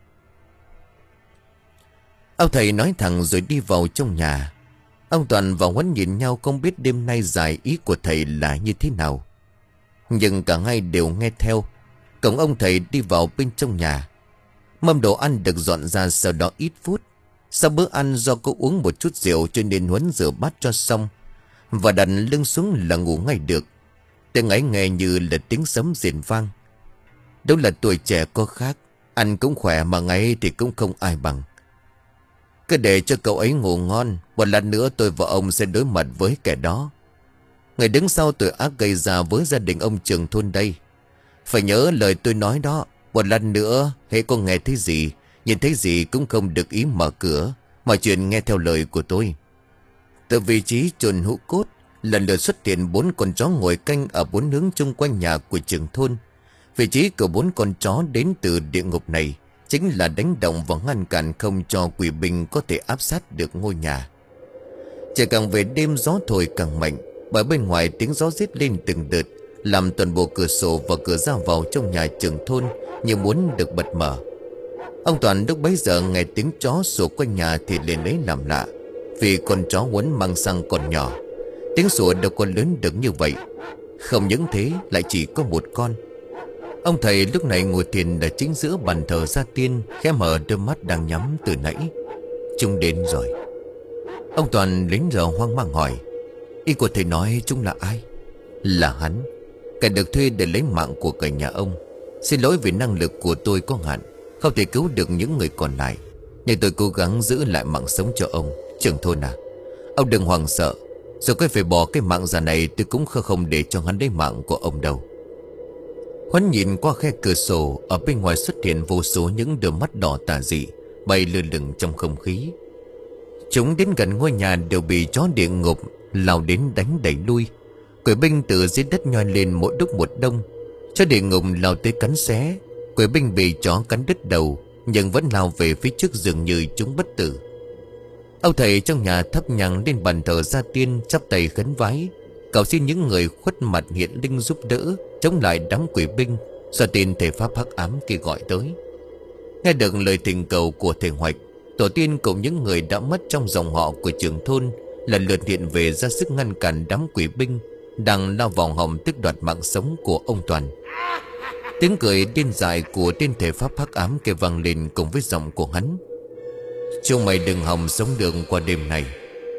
Ông thầy nói thẳng rồi đi vào trong nhà. Ông Toàn và Huấn nhìn nhau không biết đêm nay dài ý của thầy là như thế nào. Nhưng cả hai đều nghe theo. Cổng ông thầy đi vào bên trong nhà. Mâm đồ ăn được dọn ra sau đó ít phút. Sau bữa ăn do cô uống một chút rượu cho nên Huấn rửa bát cho xong và đặt lưng xuống là ngủ ngay được. Tiếng ấy nghe như là tiếng sấm rền vang. Đâu là tuổi trẻ có khác. Ăn cũng khỏe mà ngáy thì cũng không ai bằng. Cứ để cho cậu ấy ngủ ngon. Một lát nữa tôi và ông sẽ đối mặt với kẻ đó. Người đứng sau tội ác gây ra với gia đình ông trưởng thôn đây. Phải nhớ lời tôi nói đó. Một lát nữa hễ có nghe thấy gì, nhìn thấy gì cũng không được ý mở cửa. Mọi chuyện nghe theo lời của tôi. Từ vị trí chôn hũ cốt, lần lượt xuất hiện bốn con chó ngồi canh ở bốn hướng chung quanh nhà của trưởng thôn. Vị trí của bốn con chó đến từ địa ngục này chính là đánh động và ngăn cản không cho quỷ binh có thể áp sát được ngôi nhà. Trời càng về đêm gió thổi càng mạnh, bởi bên ngoài tiếng gió rít lên từng đợt, làm toàn bộ cửa sổ và cửa ra vào trong nhà trưởng thôn như muốn được bật mở. Ông Toàn lúc bấy giờ nghe tiếng chó sủa quanh nhà thì liền lấy làm lạ, vì con chó Huấn mang xăng còn nhỏ. Tiếng sủa đâu có lớn được như vậy. Không những thế lại chỉ có một con. Ông thầy lúc này ngồi thiền ở chính giữa bàn thờ gia tiên, khẽ mở đôi mắt đang nhắm từ nãy. Chúng đến rồi. Ông Toàn lính giờ hoang mang hỏi: ý của thầy nói chúng là ai? Là hắn, kẻ được thuê để lấy mạng của cả nhà ông. Xin lỗi vì năng lực của tôi có hạn, không thể cứu được những người còn lại, nhưng tôi cố gắng giữ lại mạng sống cho ông. Trưởng thôn à, ông đừng hoảng sợ. Dù có phải bỏ cái mạng già này, tôi cũng không để cho hắn lấy mạng của ông đâu. Huấn nhìn qua khe cửa sổ, ở bên ngoài xuất hiện vô số những đôi mắt đỏ tà dị bay lơ lửng trong không khí. Chúng đến gần ngôi nhà đều bị chó địa ngục lao đến đánh đẩy lui. Quỷ binh từ dưới đất nhoi lên mỗi lúc một đông. Chó địa ngục lao tới cắn xé. Quỷ binh bị chó cắn đứt đầu, nhưng vẫn lao về phía trước dường như chúng bất tử. Ông thầy trong nhà thắp nhang lên bàn thờ gia tiên, chắp tay khấn vái, cầu xin những người khuất mặt hiện linh giúp đỡ chống lại đám quỷ binh do tin thể pháp hắc ám kia gọi tới. Nghe được lời thỉnh cầu của thầy Hoạch, tổ tiên cùng những người đã mất trong dòng họ của trưởng thôn lần lượt hiện về ra sức ngăn cản đám quỷ binh đang lao vào hòm tước đoạt mạng sống của ông Toàn. Tiếng cười điên dại của tên thể pháp hắc ám kia vang lên cùng với giọng của hắn: chúng mày đừng hòng sống được qua đêm này.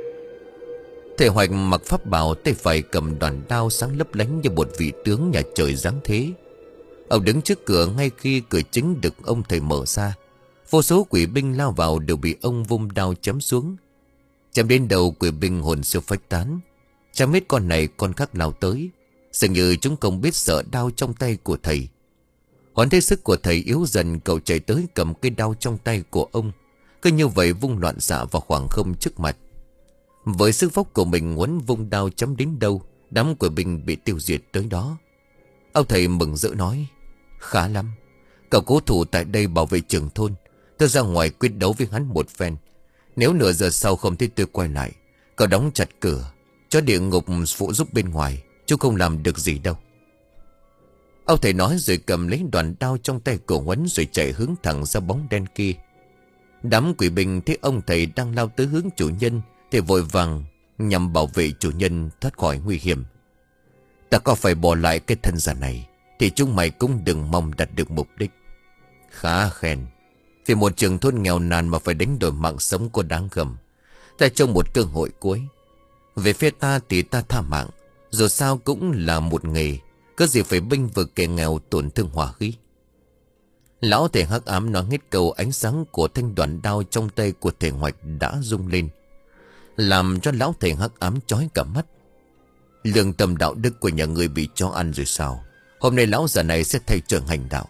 Thầy Hoạch mặc pháp bào, tay phải cầm đoàn đao sáng lấp lánh như một vị tướng nhà trời giáng thế. Ông đứng trước cửa ngay khi cửa chính được ông thầy mở ra. Vô số quỷ binh lao vào đều bị ông vung đao chém xuống. Chém đến đầu quỷ binh hồn siêu phách tán. Chém hết con này con khác lao tới, dường như chúng không biết sợ đao trong tay của thầy. Hoán thấy sức của thầy yếu dần, cậu chạy tới cầm cây đao trong tay của ông, cứ như vậy vung loạn xạ vào khoảng không trước mặt. Với sức vóc của mình, Huấn vung đao chém đến đâu, đám quỷ binh bị tiêu diệt tới đó. Ông thầy mừng rỡ nói: khá lắm, cậu cố thủ tại đây bảo vệ trưởng thôn. Tôi ra ngoài quyết đấu với hắn một phen. Nếu nửa giờ sau không thấy tôi quay lại, cậu đóng chặt cửa, cho địa ngục phụ giúp bên ngoài, chú không làm được gì đâu. Ông thầy nói rồi cầm lấy đoàn đao trong tay của Huấn rồi chạy hướng thẳng ra bóng đen kia. Đám quỷ binh thấy ông thầy đang lao tới hướng chủ nhân thì vội vàng nhằm bảo vệ chủ nhân thoát khỏi nguy hiểm. Ta có phải bỏ lại cái thân giả này thì chúng mày cũng đừng mong đạt được mục đích. Khá khen. Vì một trường thôn nghèo nàn mà phải đánh đổi mạng sống có đáng gầm. Ta cho một cơ hội cuối. Về phía ta thì ta tha mạng, dù sao cũng là một nghề, có gì phải bênh vực kẻ nghèo tổn thương hỏa khí. Lão thầy hắc ám nói hết câu, ánh sáng của thanh đoạn đao trong tay của thầy Hoạch đã rung lên. làm cho lão thầy hắc ám chói cả mắt. Lương tâm đạo đức của nhà người bị chó ăn rồi sao? Hôm nay lão già này sẽ thay trời hành đạo.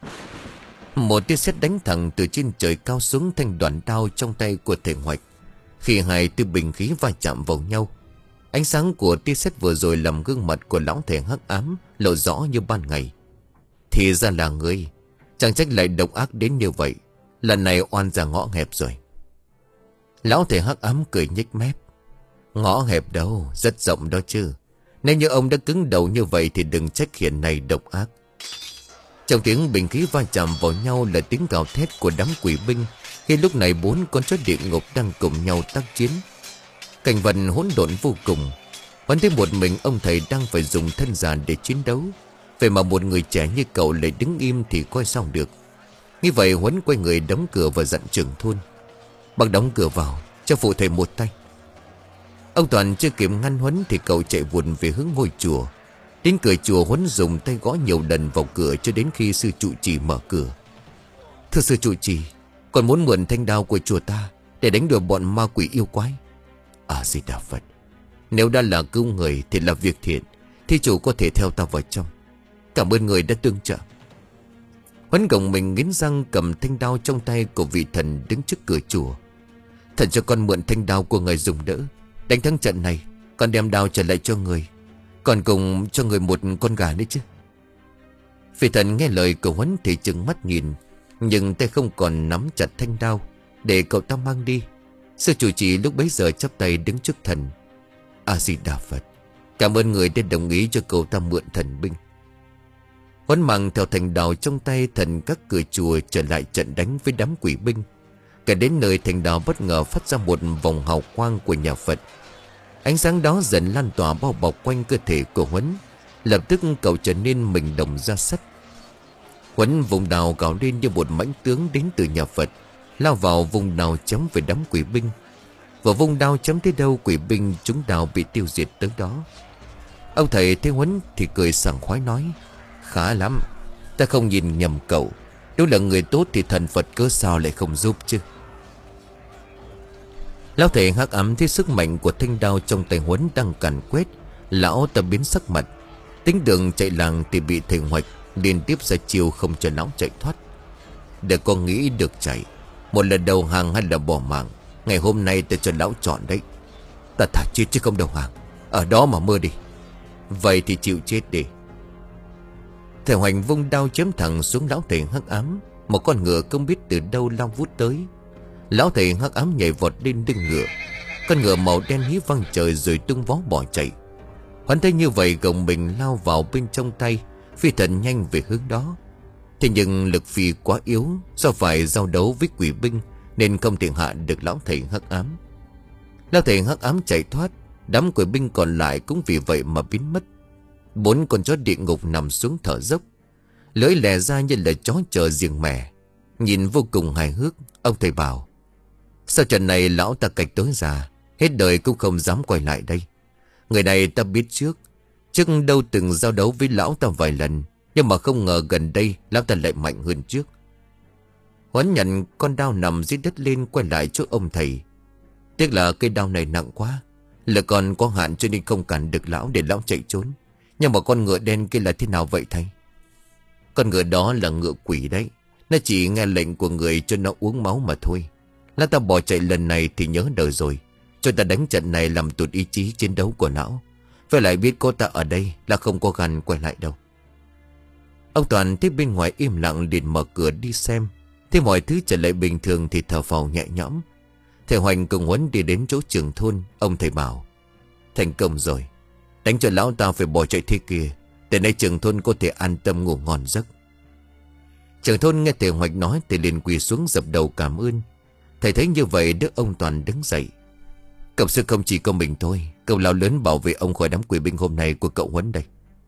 Một tia sét đánh thẳng từ trên trời cao xuống thanh đoạn đao trong tay của thầy Hoạch. Khi hai tia bình khí va chạm vào nhau, ánh sáng của tia sét vừa rồi làm gương mặt của lão thầy hắc ám lộ rõ như ban ngày. Thì ra là ngươi, chẳng trách lại độc ác đến như vậy. Lần này oan ra ngõ hẹp rồi. Lão thầy hắc ám cười nhếch mép. Ngõ hẹp đâu, rất rộng đó chứ. Nếu như ông đã cứng đầu như vậy thì đừng trách hiện này độc ác. Trong tiếng bình khí va chạm vào nhau là tiếng gào thét của đám quỷ binh. Khi lúc này bốn con chó địa ngục đang cùng nhau tác chiến. Cảnh vật hỗn độn vô cùng. Vẫn thấy một mình ông thầy đang phải dùng thân già để chiến đấu. Vậy mà một người trẻ như cậu lại đứng im thì coi sao được. Như vậy Huấn quay người đóng cửa và dặn trưởng thôn. Bác đóng cửa vào, cho phụ thầy một tay. Ông Toàn chưa kịp ngăn Huấn thì cậu chạy vụn về hướng ngôi chùa. Đến cửa chùa, Huấn dùng tay gõ nhiều lần vào cửa cho đến khi sư trụ trì mở cửa. Thưa sư trụ trì, con muốn mượn thanh đao của chùa ta để đánh đuổi bọn ma quỷ yêu quái. À Di Đà Phật. Nếu đã là cứu người thì là việc thiện, thì chủ có thể theo ta vào trong. Cảm ơn người đã tương trợ. Huấn gồng mình nghiến răng cầm thanh đao trong tay của vị thần đứng trước cửa chùa. Thần cho con mượn thanh đao của người dùng đỡ. Đánh thắng trận này, con đem đao trở lại cho người. Còn cùng cho người một con gà nữa chứ. Vị thần nghe lời của Huấn thì chừng mắt nhìn, nhưng tay không còn nắm chặt thanh đao để cậu ta mang đi. Sư chủ trì lúc bấy giờ chắp tay đứng trước thần. A Di Đà Phật. Cảm ơn người đã đồng ý cho cậu ta mượn thần binh. Huấn mang theo thành đào trong tay thần các cửa chùa trở lại trận đánh với đám quỷ binh. Cả đến nơi thành đào bất ngờ phát ra một vòng hào quang của nhà Phật. Ánh sáng đó dần lan tỏa bao bọc quanh cơ thể của Huấn. Lập tức cậu trở nên mình đồng ra sắt. Huấn vùng đào gào lên như một mãnh tướng đến từ nhà Phật, lao vào vùng đào chém về đám quỷ binh. Và vùng đao chém tới đâu, quỷ binh chúng đào bị tiêu diệt tới đó. Ông thầy thấy Huấn thì cười sảng khoái nói: Khá lắm, ta không nhìn nhầm cậu. Nếu là người tốt thì thần Phật cớ sao lại không giúp chứ. Lão thầy hắc ám thấy sức mạnh của thanh đao trong tay Huấn đang càn quét. Lão ta biến sắc mặt. Tính đường chạy làng thì bị thầy Hoạch liên tiếp ra chiêu không cho lão chạy thoát. Để con nghĩ được chạy, một là đầu hàng hay là bỏ mạng. Ngày hôm nay ta cho lão chọn đấy. Ta thả chết chứ không đầu hàng. Ở đó mà mơ đi. Vậy thì chịu chết đi. Thầy Hoành vung đao chém thẳng xuống lão thầy hắc ám. Một con ngựa không biết từ đâu lao vút tới. Lão thầy hắc ám nhảy vọt lên lưng ngựa. Con ngựa màu đen hí văng trời rồi tung vó bỏ chạy. Hắn thấy như vậy gồng mình lao vào bên trong tay, phi thần nhanh về hướng đó. Thế nhưng lực phi quá yếu, do phải giao đấu với quỷ binh nên không thể hạ được lão thầy hắc ám. Lão thầy hắc ám chạy thoát, đám quỷ binh còn lại cũng vì vậy mà biến mất. Bốn con chó địa ngục nằm xuống thở dốc, lưỡi lè ra như là chó chờ giềng mẻ, nhìn vô cùng hài hước. Ông thầy bảo: Sau trận này lão ta cạch tối già, hết đời cũng không dám quay lại đây. Người này ta biết trước, trước đâu từng giao đấu với lão ta vài lần, nhưng mà không ngờ gần đây lão ta lại mạnh hơn trước. Huấn nhận con đao nằm dưới đất lên, quay lại chỗ ông thầy. Tiếc là cây đao này nặng quá, lực còn có hạn cho nên không cản được lão để lão chạy trốn. Nhưng mà con ngựa đen kia là thế nào vậy thầy? Con ngựa đó là ngựa quỷ đấy. Nó chỉ nghe lệnh của người cho nó uống máu mà thôi. Lão ta bỏ chạy lần này thì nhớ đời rồi. Cho ta đánh trận này làm tụt ý chí chiến đấu của lão. Với lại biết có ta ở đây là không có gan quay lại đâu. Ông Toàn thấy bên ngoài im lặng liền mở cửa đi xem. Thấy mọi thứ trở lại bình thường thì thở phào nhẹ nhõm. Thầy Hoành cùng Huấn đi đến chỗ trưởng thôn. Ông thầy bảo: Thành công rồi. Đánh cho lão ta phải bỏ chạy thế kia, để nay trưởng thôn có thể an tâm ngủ ngon giấc. Trưởng thôn nghe thầy Hoạch nói thì liền quỳ xuống dập đầu cảm ơn. Thầy thấy như vậy đứa ông Toàn đứng dậy: Cậu sư không chỉ có mình thôi, cậu lao lớn bảo vệ ông khỏi đám quỷ binh hôm nay của cậu Huấn đây.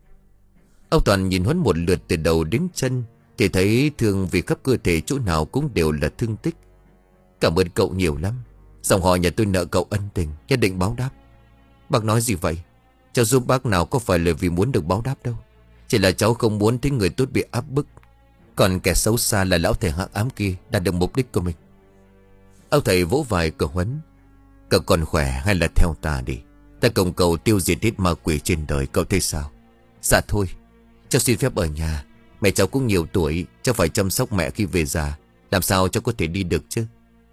Ông Toàn nhìn Huấn một lượt từ đầu đến chân thì thấy thương vì khắp cơ thể chỗ nào cũng đều là thương tích. Cảm ơn cậu nhiều lắm. Dòng họ nhà tôi nợ cậu ân tình, nhất định báo đáp. Bác nói gì vậy? Cháu giúp bác nào có phải là vì muốn được báo đáp đâu. Chỉ là cháu không muốn thấy người tốt bị áp bức. Còn kẻ xấu xa là lão thầy hắc ám kia đạt được mục đích của mình. Ông thầy vỗ vai của Huấn: Cậu còn khỏe hay là theo ta đi. Ta cùng cậu tiêu diệt hết ma quỷ trên đời, cậu thấy sao? Dạ thôi, cháu xin phép ở nhà. Mẹ cháu cũng nhiều tuổi, cháu phải chăm sóc mẹ khi về già. Làm sao cháu có thể đi được chứ?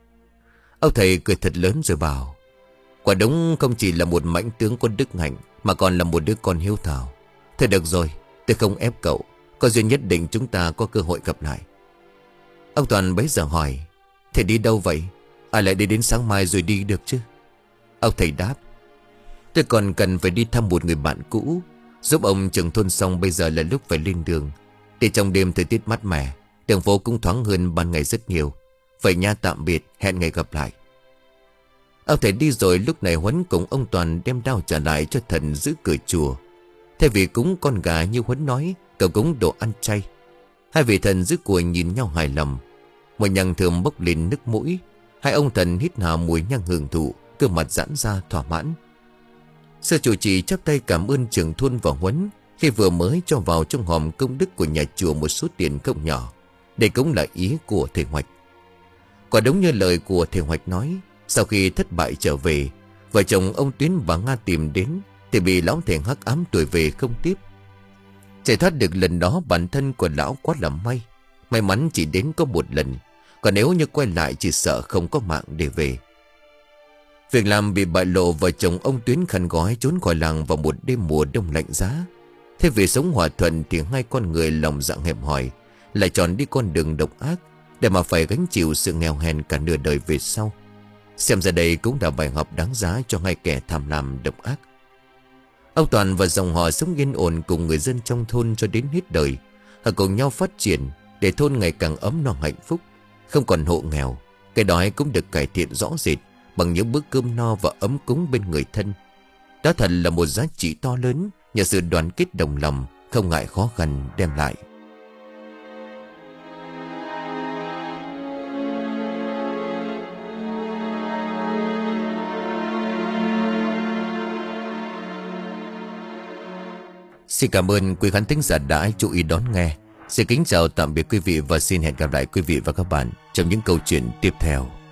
Ông thầy cười thật lớn rồi bảo: quả đúng không chỉ là một mãnh tướng có đức hạnh, mà còn là một đứa con hiếu thảo. Thôi được rồi, tôi không ép cậu. Có duyên nhất định chúng ta có cơ hội gặp lại. Ông Toàn bấy giờ hỏi: thầy đi đâu vậy? Ai lại đi đến sáng mai rồi đi được chứ? Ông thầy đáp: tôi còn cần phải đi thăm một người bạn cũ, giúp ông trưởng thôn xong bây giờ là lúc phải lên đường. Để trong đêm thời tiết mát mẻ, đường phố cũng thoáng hơn ban ngày rất nhiều. Vậy nha, tạm biệt, hẹn ngày gặp lại. Ông thầy đi rồi, lúc này Huấn cùng ông Toàn đem đao trả lại cho thần giữ cửa chùa. Thay vì cúng con gà như Huấn nói, cậu cúng đồ ăn chay. Hai vị thần giữ của nhìn nhau hài lòng. Mùi nhang thơm bốc lên nước mũi. Hai ông thần hít hà mùi nhang hưởng thụ, cơ mặt giãn ra thỏa mãn. Sư chủ trì chắp tay cảm ơn trưởng thôn và Huấn khi vừa mới cho vào trong hòm công đức của nhà chùa một số tiền không nhỏ. Đây cũng là ý của thầy Hoạch. Quả đúng như lời của thầy Hoạch nói, sau khi thất bại trở về, vợ chồng ông Tuyến và Nga tìm đến thì bị lão thầy hắc ám đuổi về không tiếp. Chạy thoát được lần đó bản thân của lão quá là may. May mắn chỉ đến có một lần, còn nếu như quay lại chỉ sợ không có mạng để về. Việc làm bị bại lộ, vợ chồng ông Tuyến khăn gói trốn khỏi làng vào một đêm mùa đông lạnh giá. Thế vì sống hòa thuận thì hai con người lòng dạ hẹp hòi lại chọn đi con đường độc ác để mà phải gánh chịu sự nghèo hèn cả nửa đời về sau. Xem ra đây cũng là bài học đáng giá cho hai kẻ tham lam độc ác. Ông Toàn và dòng họ sống yên ổn cùng người dân trong thôn cho đến hết đời. Họ cùng nhau phát triển để thôn ngày càng ấm no hạnh phúc, không còn hộ nghèo. Cái đói cũng được cải thiện rõ rệt bằng những bữa cơm no và ấm cúng bên người thân. Đó thật là một giá trị to lớn nhờ sự đoàn kết đồng lòng, không ngại khó khăn đem lại. Xin cảm ơn quý khán thính giả đã chú ý đón nghe. Xin kính chào tạm biệt quý vị và xin hẹn gặp lại quý vị và các bạn trong những câu chuyện tiếp theo.